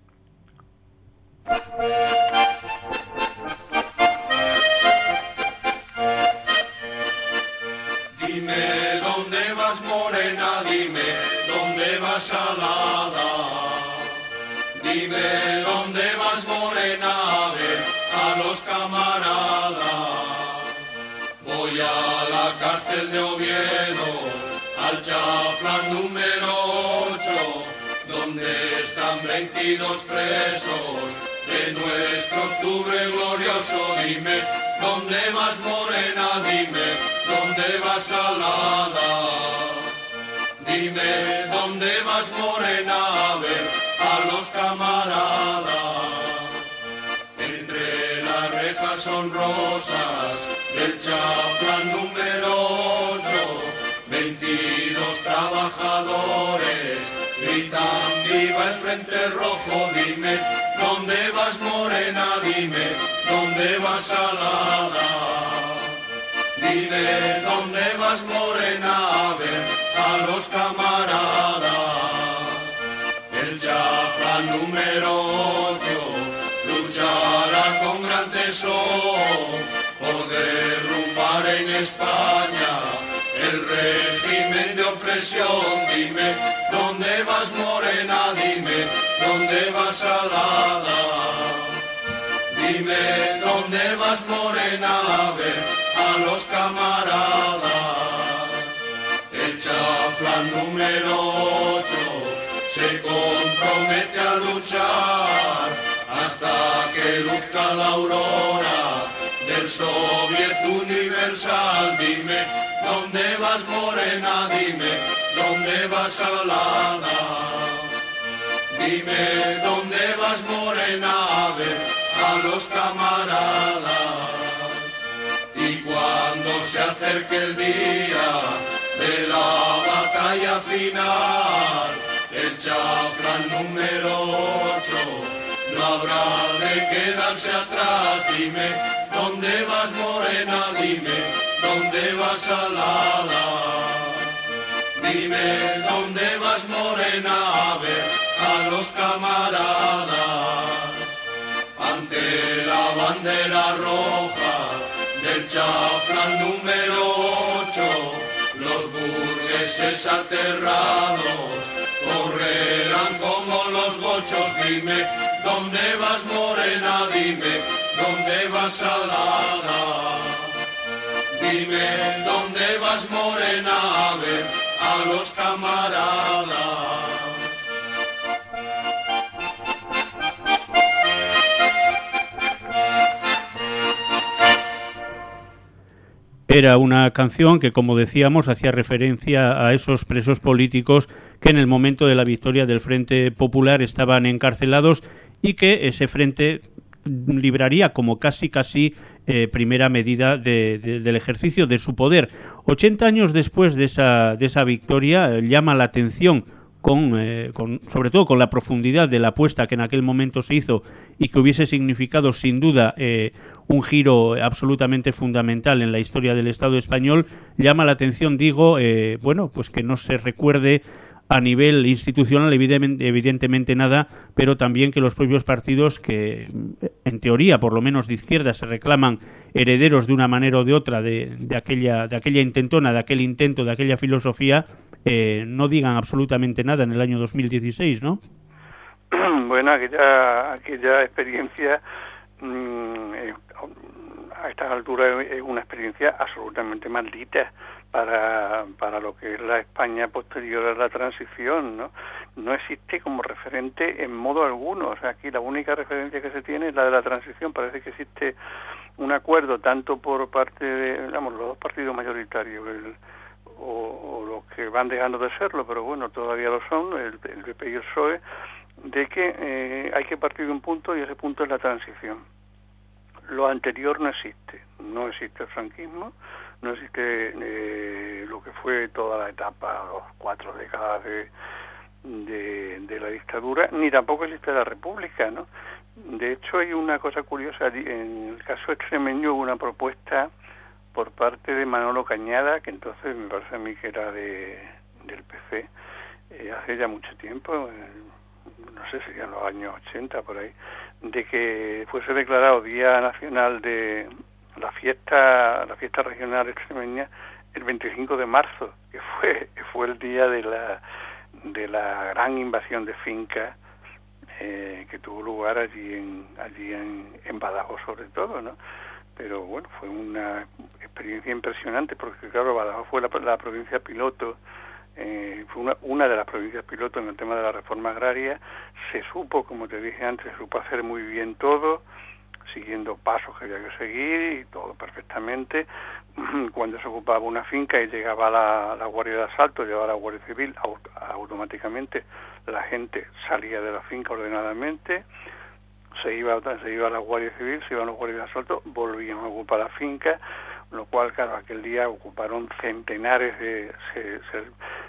Dime dónde vas, morena, dime dónde vas, salada. Dime dónde vas, morena, a ver a los camaradas. Voy a la cárcel de Oviedo, al Chaflán número 8, donde están 22 presos de nuestro octubre glorioso. Dime dónde vas, morena, dime dónde vas, salada. Dime dónde vas, morena, a ver a los camaradas. Entre las rejas honrosas del Chaflán número 8, 22 trabajadores gritan viva contra el frente rojo, dime, ¿dónde vas morena? Dime, ¿dónde vas alada? Dime, ¿dónde vas morena? A ver a los camaradas. El chafla número 8 luchará con gran tesón por derrumbar en España el régimen de opresión. Dime, ¿dónde vas morena? Dime, ¿dónde vas alada? Dime, ¿dónde vas morena? A ver a los camaradas. El chafla número 8 se compromete a luchar hasta que luzca la aurora del Soviet universal. Dime, ¿dónde vas morena? Dime, ¿dónde vas alada? Dime, ¿dónde vas morena? A ver a los camaradas. Y cuando se acerque el día de la batalla final, el chafla número 8 no habrá de quedarse atrás. Dime, ¿dónde vas morena? Dime, ¿dónde vas alada? Dime, ¿dónde vas morena? A ver a los camaradas. Ante la bandera roja del chafla número 8, los burgueses aterrados correrán como los gochos. Dime, ¿dónde vas morena? Dime, ¿dónde vas alada? Dime, ¿dónde vas morena? A ver a los camaradas. Era una canción que, como decíamos, hacía referencia a esos presos políticos que en el momento de la victoria del Frente Popular estaban encarcelados y que ese frente libraría como casi primera medida del ejercicio de su poder. 80 años después de esa victoria, llama la atención sobre todo con la profundidad de la apuesta que en aquel momento se hizo y que hubiese significado sin duda un giro absolutamente fundamental en la historia del Estado español. Llama la atención, pues que no se recuerde a nivel institucional evidentemente nada, pero también que los propios partidos que en teoría, por lo menos de izquierda, se reclaman herederos de una manera o de otra de aquella intentona, de aquel intento, de aquella filosofía, no digan absolutamente nada en el año 2016, ¿no? Bueno, aquella experiencia a estas alturas es una experiencia absolutamente maldita para lo que es la España posterior a la transición, ¿no? No existe como referente en modo alguno. O sea, aquí la única referencia que se tiene es la de la transición. Parece que existe un acuerdo tanto por parte de, los dos partidos mayoritarios, o los que van dejando de serlo, pero bueno, todavía lo son, el PP y el PSOE, de que hay que partir de un punto y ese punto es la transición. Lo anterior no existe el franquismo, no existe lo que fue toda la etapa, los 4 décadas de la dictadura, ni tampoco existe la república, ¿no? De hecho, hay una cosa curiosa, en el caso extremeño hubo una propuesta por parte de Manolo Cañada, que entonces me parece a mí que era del PC, hace ya mucho tiempo, no sé si en los años 80 por ahí, de que fuese declarado Día Nacional de la fiesta regional extremeña el 25 de marzo, que fue el día de la gran invasión de fincas que tuvo lugar allí en Badajoz sobre todo, ¿no? Pero bueno, fue una experiencia impresionante porque claro, Badajoz fue la provincia piloto, fue una de las provincias piloto en el tema de la reforma agraria. Se supo, como te dije antes, se supo hacer muy bien todo, siguiendo pasos que había que seguir y todo perfectamente. Cuando se ocupaba una finca y llegaba la Guardia de Asalto, llegaba la Guardia Civil, automáticamente la gente salía de la finca ordenadamente, se iba la Guardia Civil, se iban los guardias de asalto, volvían a ocupar la finca, lo cual, claro, aquel día ocuparon centenares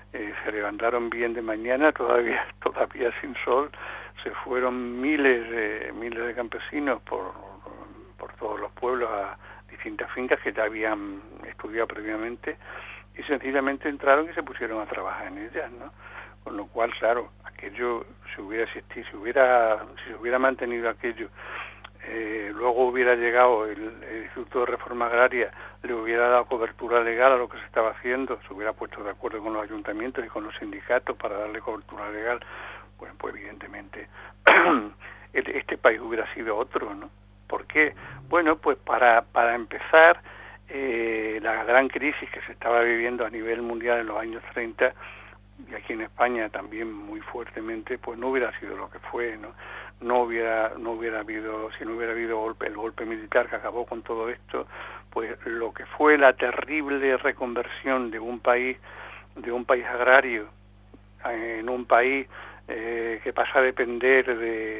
se levantaron bien de mañana, todavía sin sol, se fueron miles de campesinos por todos los pueblos a distintas fincas que ya habían estudiado previamente, y sencillamente entraron y se pusieron a trabajar en ellas, ¿no? Con lo cual, claro, aquello, si se hubiera mantenido aquello, luego hubiera llegado el Instituto de Reforma Agraria, le hubiera dado cobertura legal a lo que se estaba haciendo, se hubiera puesto de acuerdo con los ayuntamientos y con los sindicatos para darle cobertura legal, pues evidentemente este país hubiera sido otro, ¿no? ¿Por qué? Bueno, pues para empezar, la gran crisis que se estaba viviendo a nivel mundial en los años 30, y aquí en España también muy fuertemente, pues no hubiera sido lo que fue, ¿no? No hubiera habido, si no hubiera habido el golpe militar que acabó con todo esto, pues lo que fue la terrible reconversión de un país agrario en un país que pasa a depender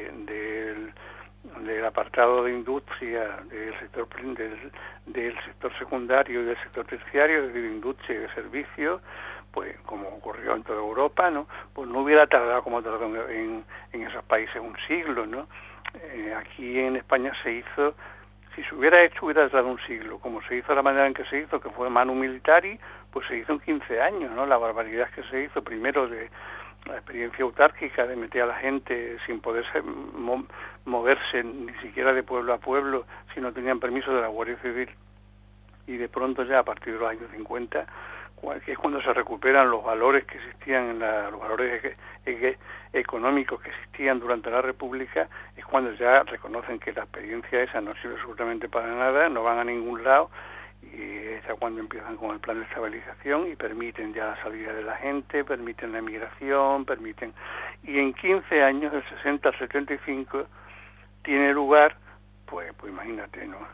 del apartado de industria, del sector secundario y del sector terciario, es decir, de industria y de servicios, pues como ocurrió en toda Europa, ¿no? Pues no hubiera tardado como tardó en esos países un siglo, ¿no? Aquí en España se hizo, si se hubiera hecho, hubiera tardado un siglo, como se hizo de la manera en que se hizo, que fue manu militari, pues se hizo en 15 años, ¿no? La barbaridad que se hizo primero de la experiencia autárquica de meter a la gente sin poder moverse ni siquiera de pueblo a pueblo si no tenían permiso de la Guardia Civil, y de pronto ya a partir de los años 50, que es cuando se recuperan los valores que existían, los valores económicos que existían durante la República, es cuando ya reconocen que la experiencia esa no sirve absolutamente para nada, no van a ningún lado, y es ya cuando empiezan con el plan de estabilización y permiten ya la salida de la gente, permiten la emigración, y en 15 años, del 60 al 75, tiene lugar, pues imagínate, ¿no?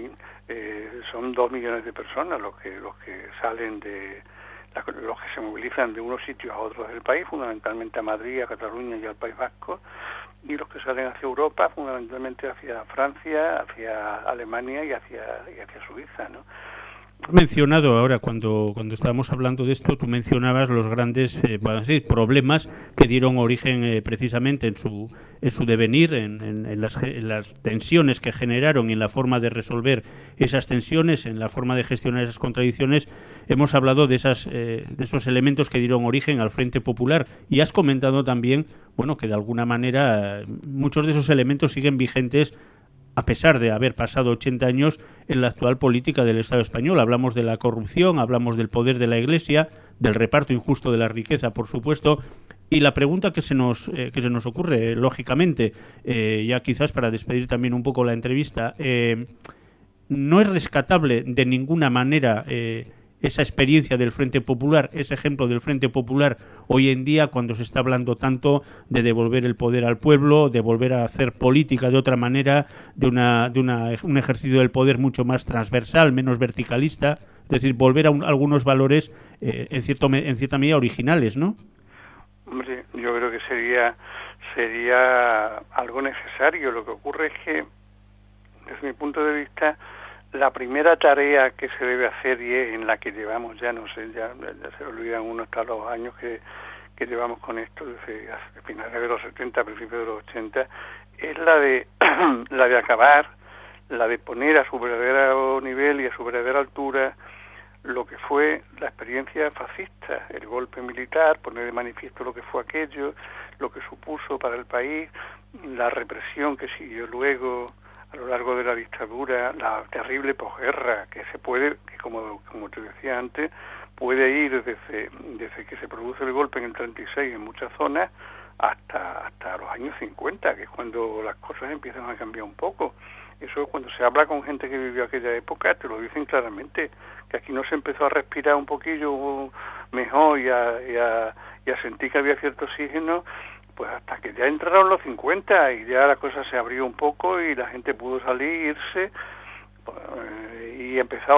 Son 2 millones de personas los que salen los que se movilizan de unos sitios a otros del país, fundamentalmente a Madrid, a Cataluña y al País Vasco, y los que salen hacia Europa, fundamentalmente hacia Francia, hacia Alemania y hacia Suiza, ¿no? Mencionado ahora, cuando estábamos hablando de esto, tú mencionabas los grandes problemas que dieron origen precisamente en su devenir, en las tensiones que generaron y en la forma de resolver esas tensiones, en la forma de gestionar esas contradicciones. Hemos hablado de esos elementos que dieron origen al Frente Popular, y has comentado también, bueno, que de alguna manera muchos de esos elementos siguen vigentes a pesar de haber pasado 80 años en la actual política del Estado español. Hablamos de la corrupción, hablamos del poder de la Iglesia, del reparto injusto de la riqueza, por supuesto, y la pregunta que se nos ocurre, lógicamente, ya quizás para despedir también un poco la entrevista, ¿no es rescatable de ninguna manera esa experiencia del Frente Popular, ese ejemplo del Frente Popular hoy en día, cuando se está hablando tanto de devolver el poder al pueblo, de volver a hacer política de otra manera, de un ejercicio del poder mucho más transversal, menos verticalista, es decir, volver a algunos valores en cierta medida originales, ¿no? Hombre, yo creo que sería algo necesario. Lo que ocurre es que, desde mi punto de vista, la primera tarea que se debe hacer, y en la que llevamos ya, no sé, ya se olvidan uno hasta los años que llevamos con esto, desde finales de los 70, principios de los 80, es la de acabar, la de poner a su verdadero nivel y a su verdadera altura lo que fue la experiencia fascista, el golpe militar, poner de manifiesto lo que fue aquello, lo que supuso para el país, la represión que siguió luego a lo largo de la dictadura, la terrible posguerra que como te decía antes, puede ir desde que se produce el golpe en el 36 en muchas zonas hasta los años 50, que es cuando las cosas empiezan a cambiar un poco. Eso, cuando se habla con gente que vivió aquella época, te lo dicen claramente, que aquí no se empezó a respirar un poquillo mejor y a sentir que había cierto oxígeno, pues hasta que ya entraron los 50 y ya la cosa se abrió un poco y la gente pudo salir, irse y empezar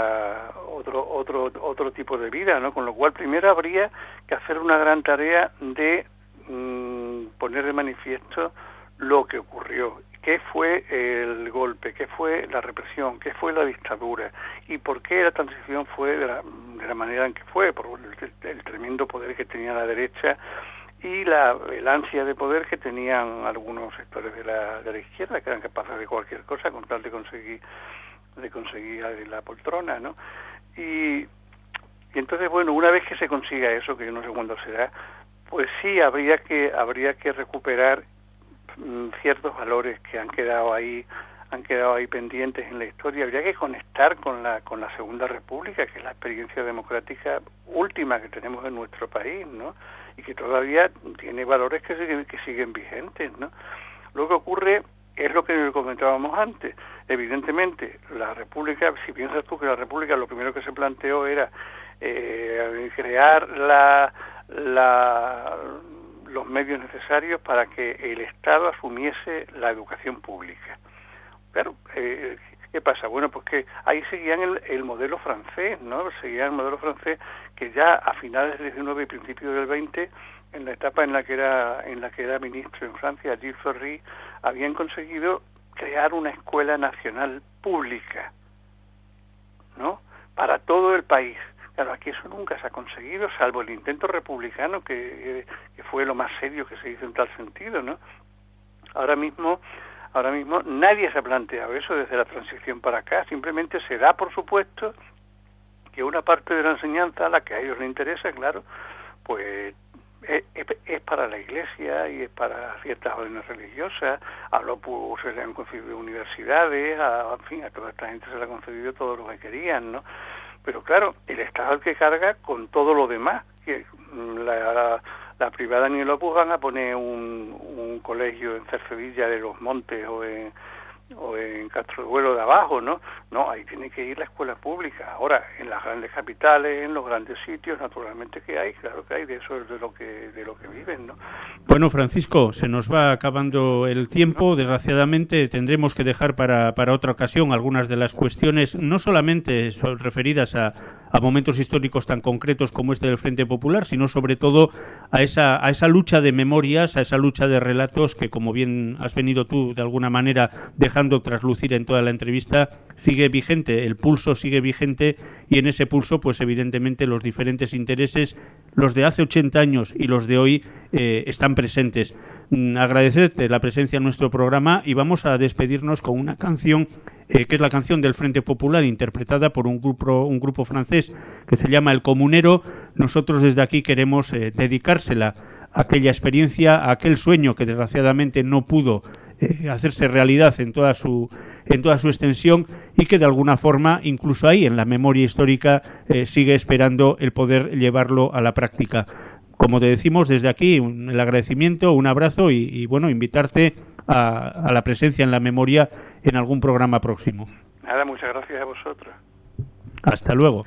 otro tipo de vida, ¿no? Con lo cual primero habría que hacer una gran tarea de poner de manifiesto lo que ocurrió, qué fue el golpe, qué fue la represión, qué fue la dictadura y por qué la transición fue de la manera en que fue, por el tremendo poder que tenía la derecha y el ansia de poder que tenían algunos sectores de la izquierda, que eran capaces de cualquier cosa con tal de conseguir la poltrona, ¿no? Y entonces, bueno, una vez que se consiga eso, que yo no sé cuándo será, pues sí habría que recuperar ciertos valores que han quedado ahí pendientes en la historia. Habría que conectar con la Segunda República, que es la experiencia democrática última que tenemos en nuestro país, ¿no? Y que todavía tiene valores que siguen vigentes, ¿no? Lo que ocurre es lo que comentábamos antes. Evidentemente, la República, si piensas tú que la República lo primero que se planteó era crear los medios necesarios para que el Estado asumiese la educación pública. Pero, ¿qué pasa? Bueno, pues que ahí seguían el modelo francés, ¿no? Seguían el modelo francés que ya a finales del 19 y principios del 20, en la etapa en la que era ministro en Francia, Gilles Ferry, habían conseguido crear una escuela nacional pública, ¿no? Para todo el país. Claro, aquí eso nunca se ha conseguido, salvo el intento republicano, que fue lo más serio que se hizo en tal sentido, ¿no? Ahora mismo nadie se ha planteado eso desde la transición para acá. Simplemente se da por supuesto que una parte de la enseñanza, a la que a ellos les interesa, claro, pues es para la Iglesia y es para ciertas órdenes religiosas. A los se le han concedido universidades, en fin, a toda esta gente se le ha concedido todo lo que querían, ¿no? Pero claro, el Estado es el que carga con todo lo demás, que la privada ni el Opus van a poner un colegio en Cercedilla de los Montes o en Castroduelo de Abajo, ¿no? No, ahí tiene que ir la escuela pública. Ahora, en las grandes capitales, en los grandes sitios, naturalmente que hay, claro que hay, de eso es de lo que viven, ¿no? Bueno, Francisco, se nos va acabando el tiempo. Desgraciadamente tendremos que dejar para otra ocasión algunas de las cuestiones, no solamente referidas a momentos históricos tan concretos como este del Frente Popular, sino sobre todo a esa lucha de memorias, a esa lucha de relatos que, como bien has venido tú de alguna manera dejando traslucir en toda la entrevista, sigue vigente, el pulso sigue vigente, y en ese pulso, pues evidentemente los diferentes intereses, los de hace 80 años y los de hoy, están presentes. Agradecerte la presencia en nuestro programa y vamos a despedirnos con una canción que es la canción del Frente Popular, interpretada por un grupo francés que se llama El Comunero. Nosotros desde aquí queremos dedicársela a aquella experiencia, a aquel sueño que desgraciadamente no pudo hacerse realidad en toda su extensión, y que de alguna forma, incluso ahí en la memoria histórica, sigue esperando el poder llevarlo a la práctica. Como te decimos desde aquí, el agradecimiento, un abrazo y bueno, invitarte a la presencia en la memoria en algún programa próximo. Nada, muchas gracias a vosotros. Hasta luego.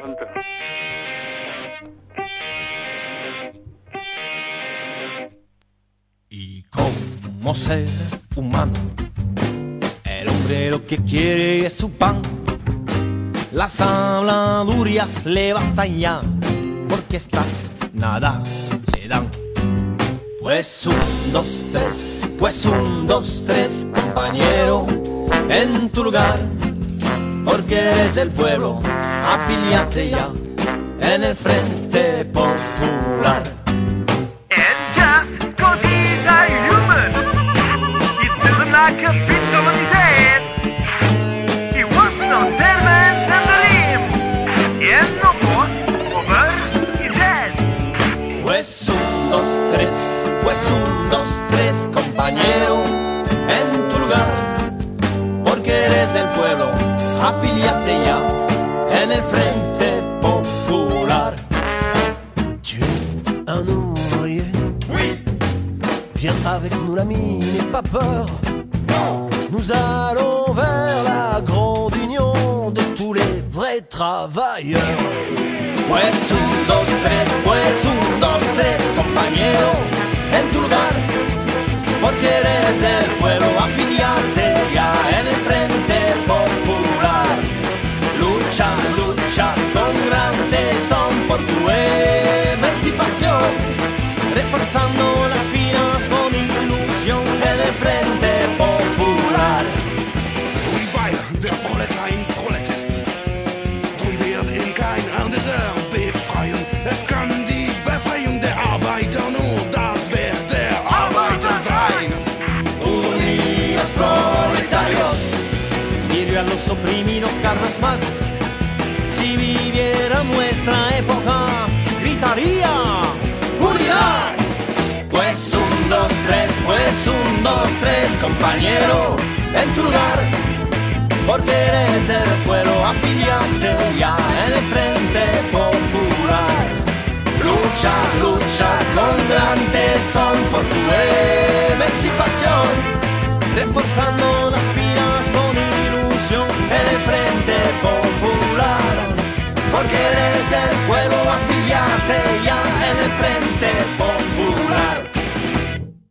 Y como ser humano, el hombre lo que quiere es su pan. Las habladurías le bastan ya, porque estas nada le dan. Pues 1, 2, 3, pues 1, 2, 3, compañero, en tu lugar, porque eres del pueblo, afíliate ya en el Frente Popular. Like a pistol on his head. He wants no servants under him. He has no boss over his head. Pues 1, 2, 3, pues 1, 2, 3, compañero, en tu lugar, porque eres del pueblo, afíliate ya en el Frente Popular. Tu es un ouvrier? Oui. Viens avec nous l'ami, n'aie pas peur. Nous allons vers la grande union de tous les vrais travailleurs. Pues 1, 2, 3, pues 1, 2, 3, compañero, en tu lugar, porque eres del pueblo, afíliate ya en el Frente Popular. Lucha, lucha con gran tesón por tu emancipación, reforzando las finas con ilusión en el Frente Popular. Wie weil der Proletar ihn Proletist, drum wird in kein anderer a los oprimidos Carlos Marx. Si viviera nuestra época, gritaría ¡unidad! Pues 1, 2, 3, pues 1, 2, 3, compañero, en tu lugar, porque eres del pueblo, afiliate ya en el Frente Popular. Lucha, lucha con gran tesón por tu emancipación, reforzando las filas con ilusión en el Frente Popular, porque eres del pueblo, afiliate ya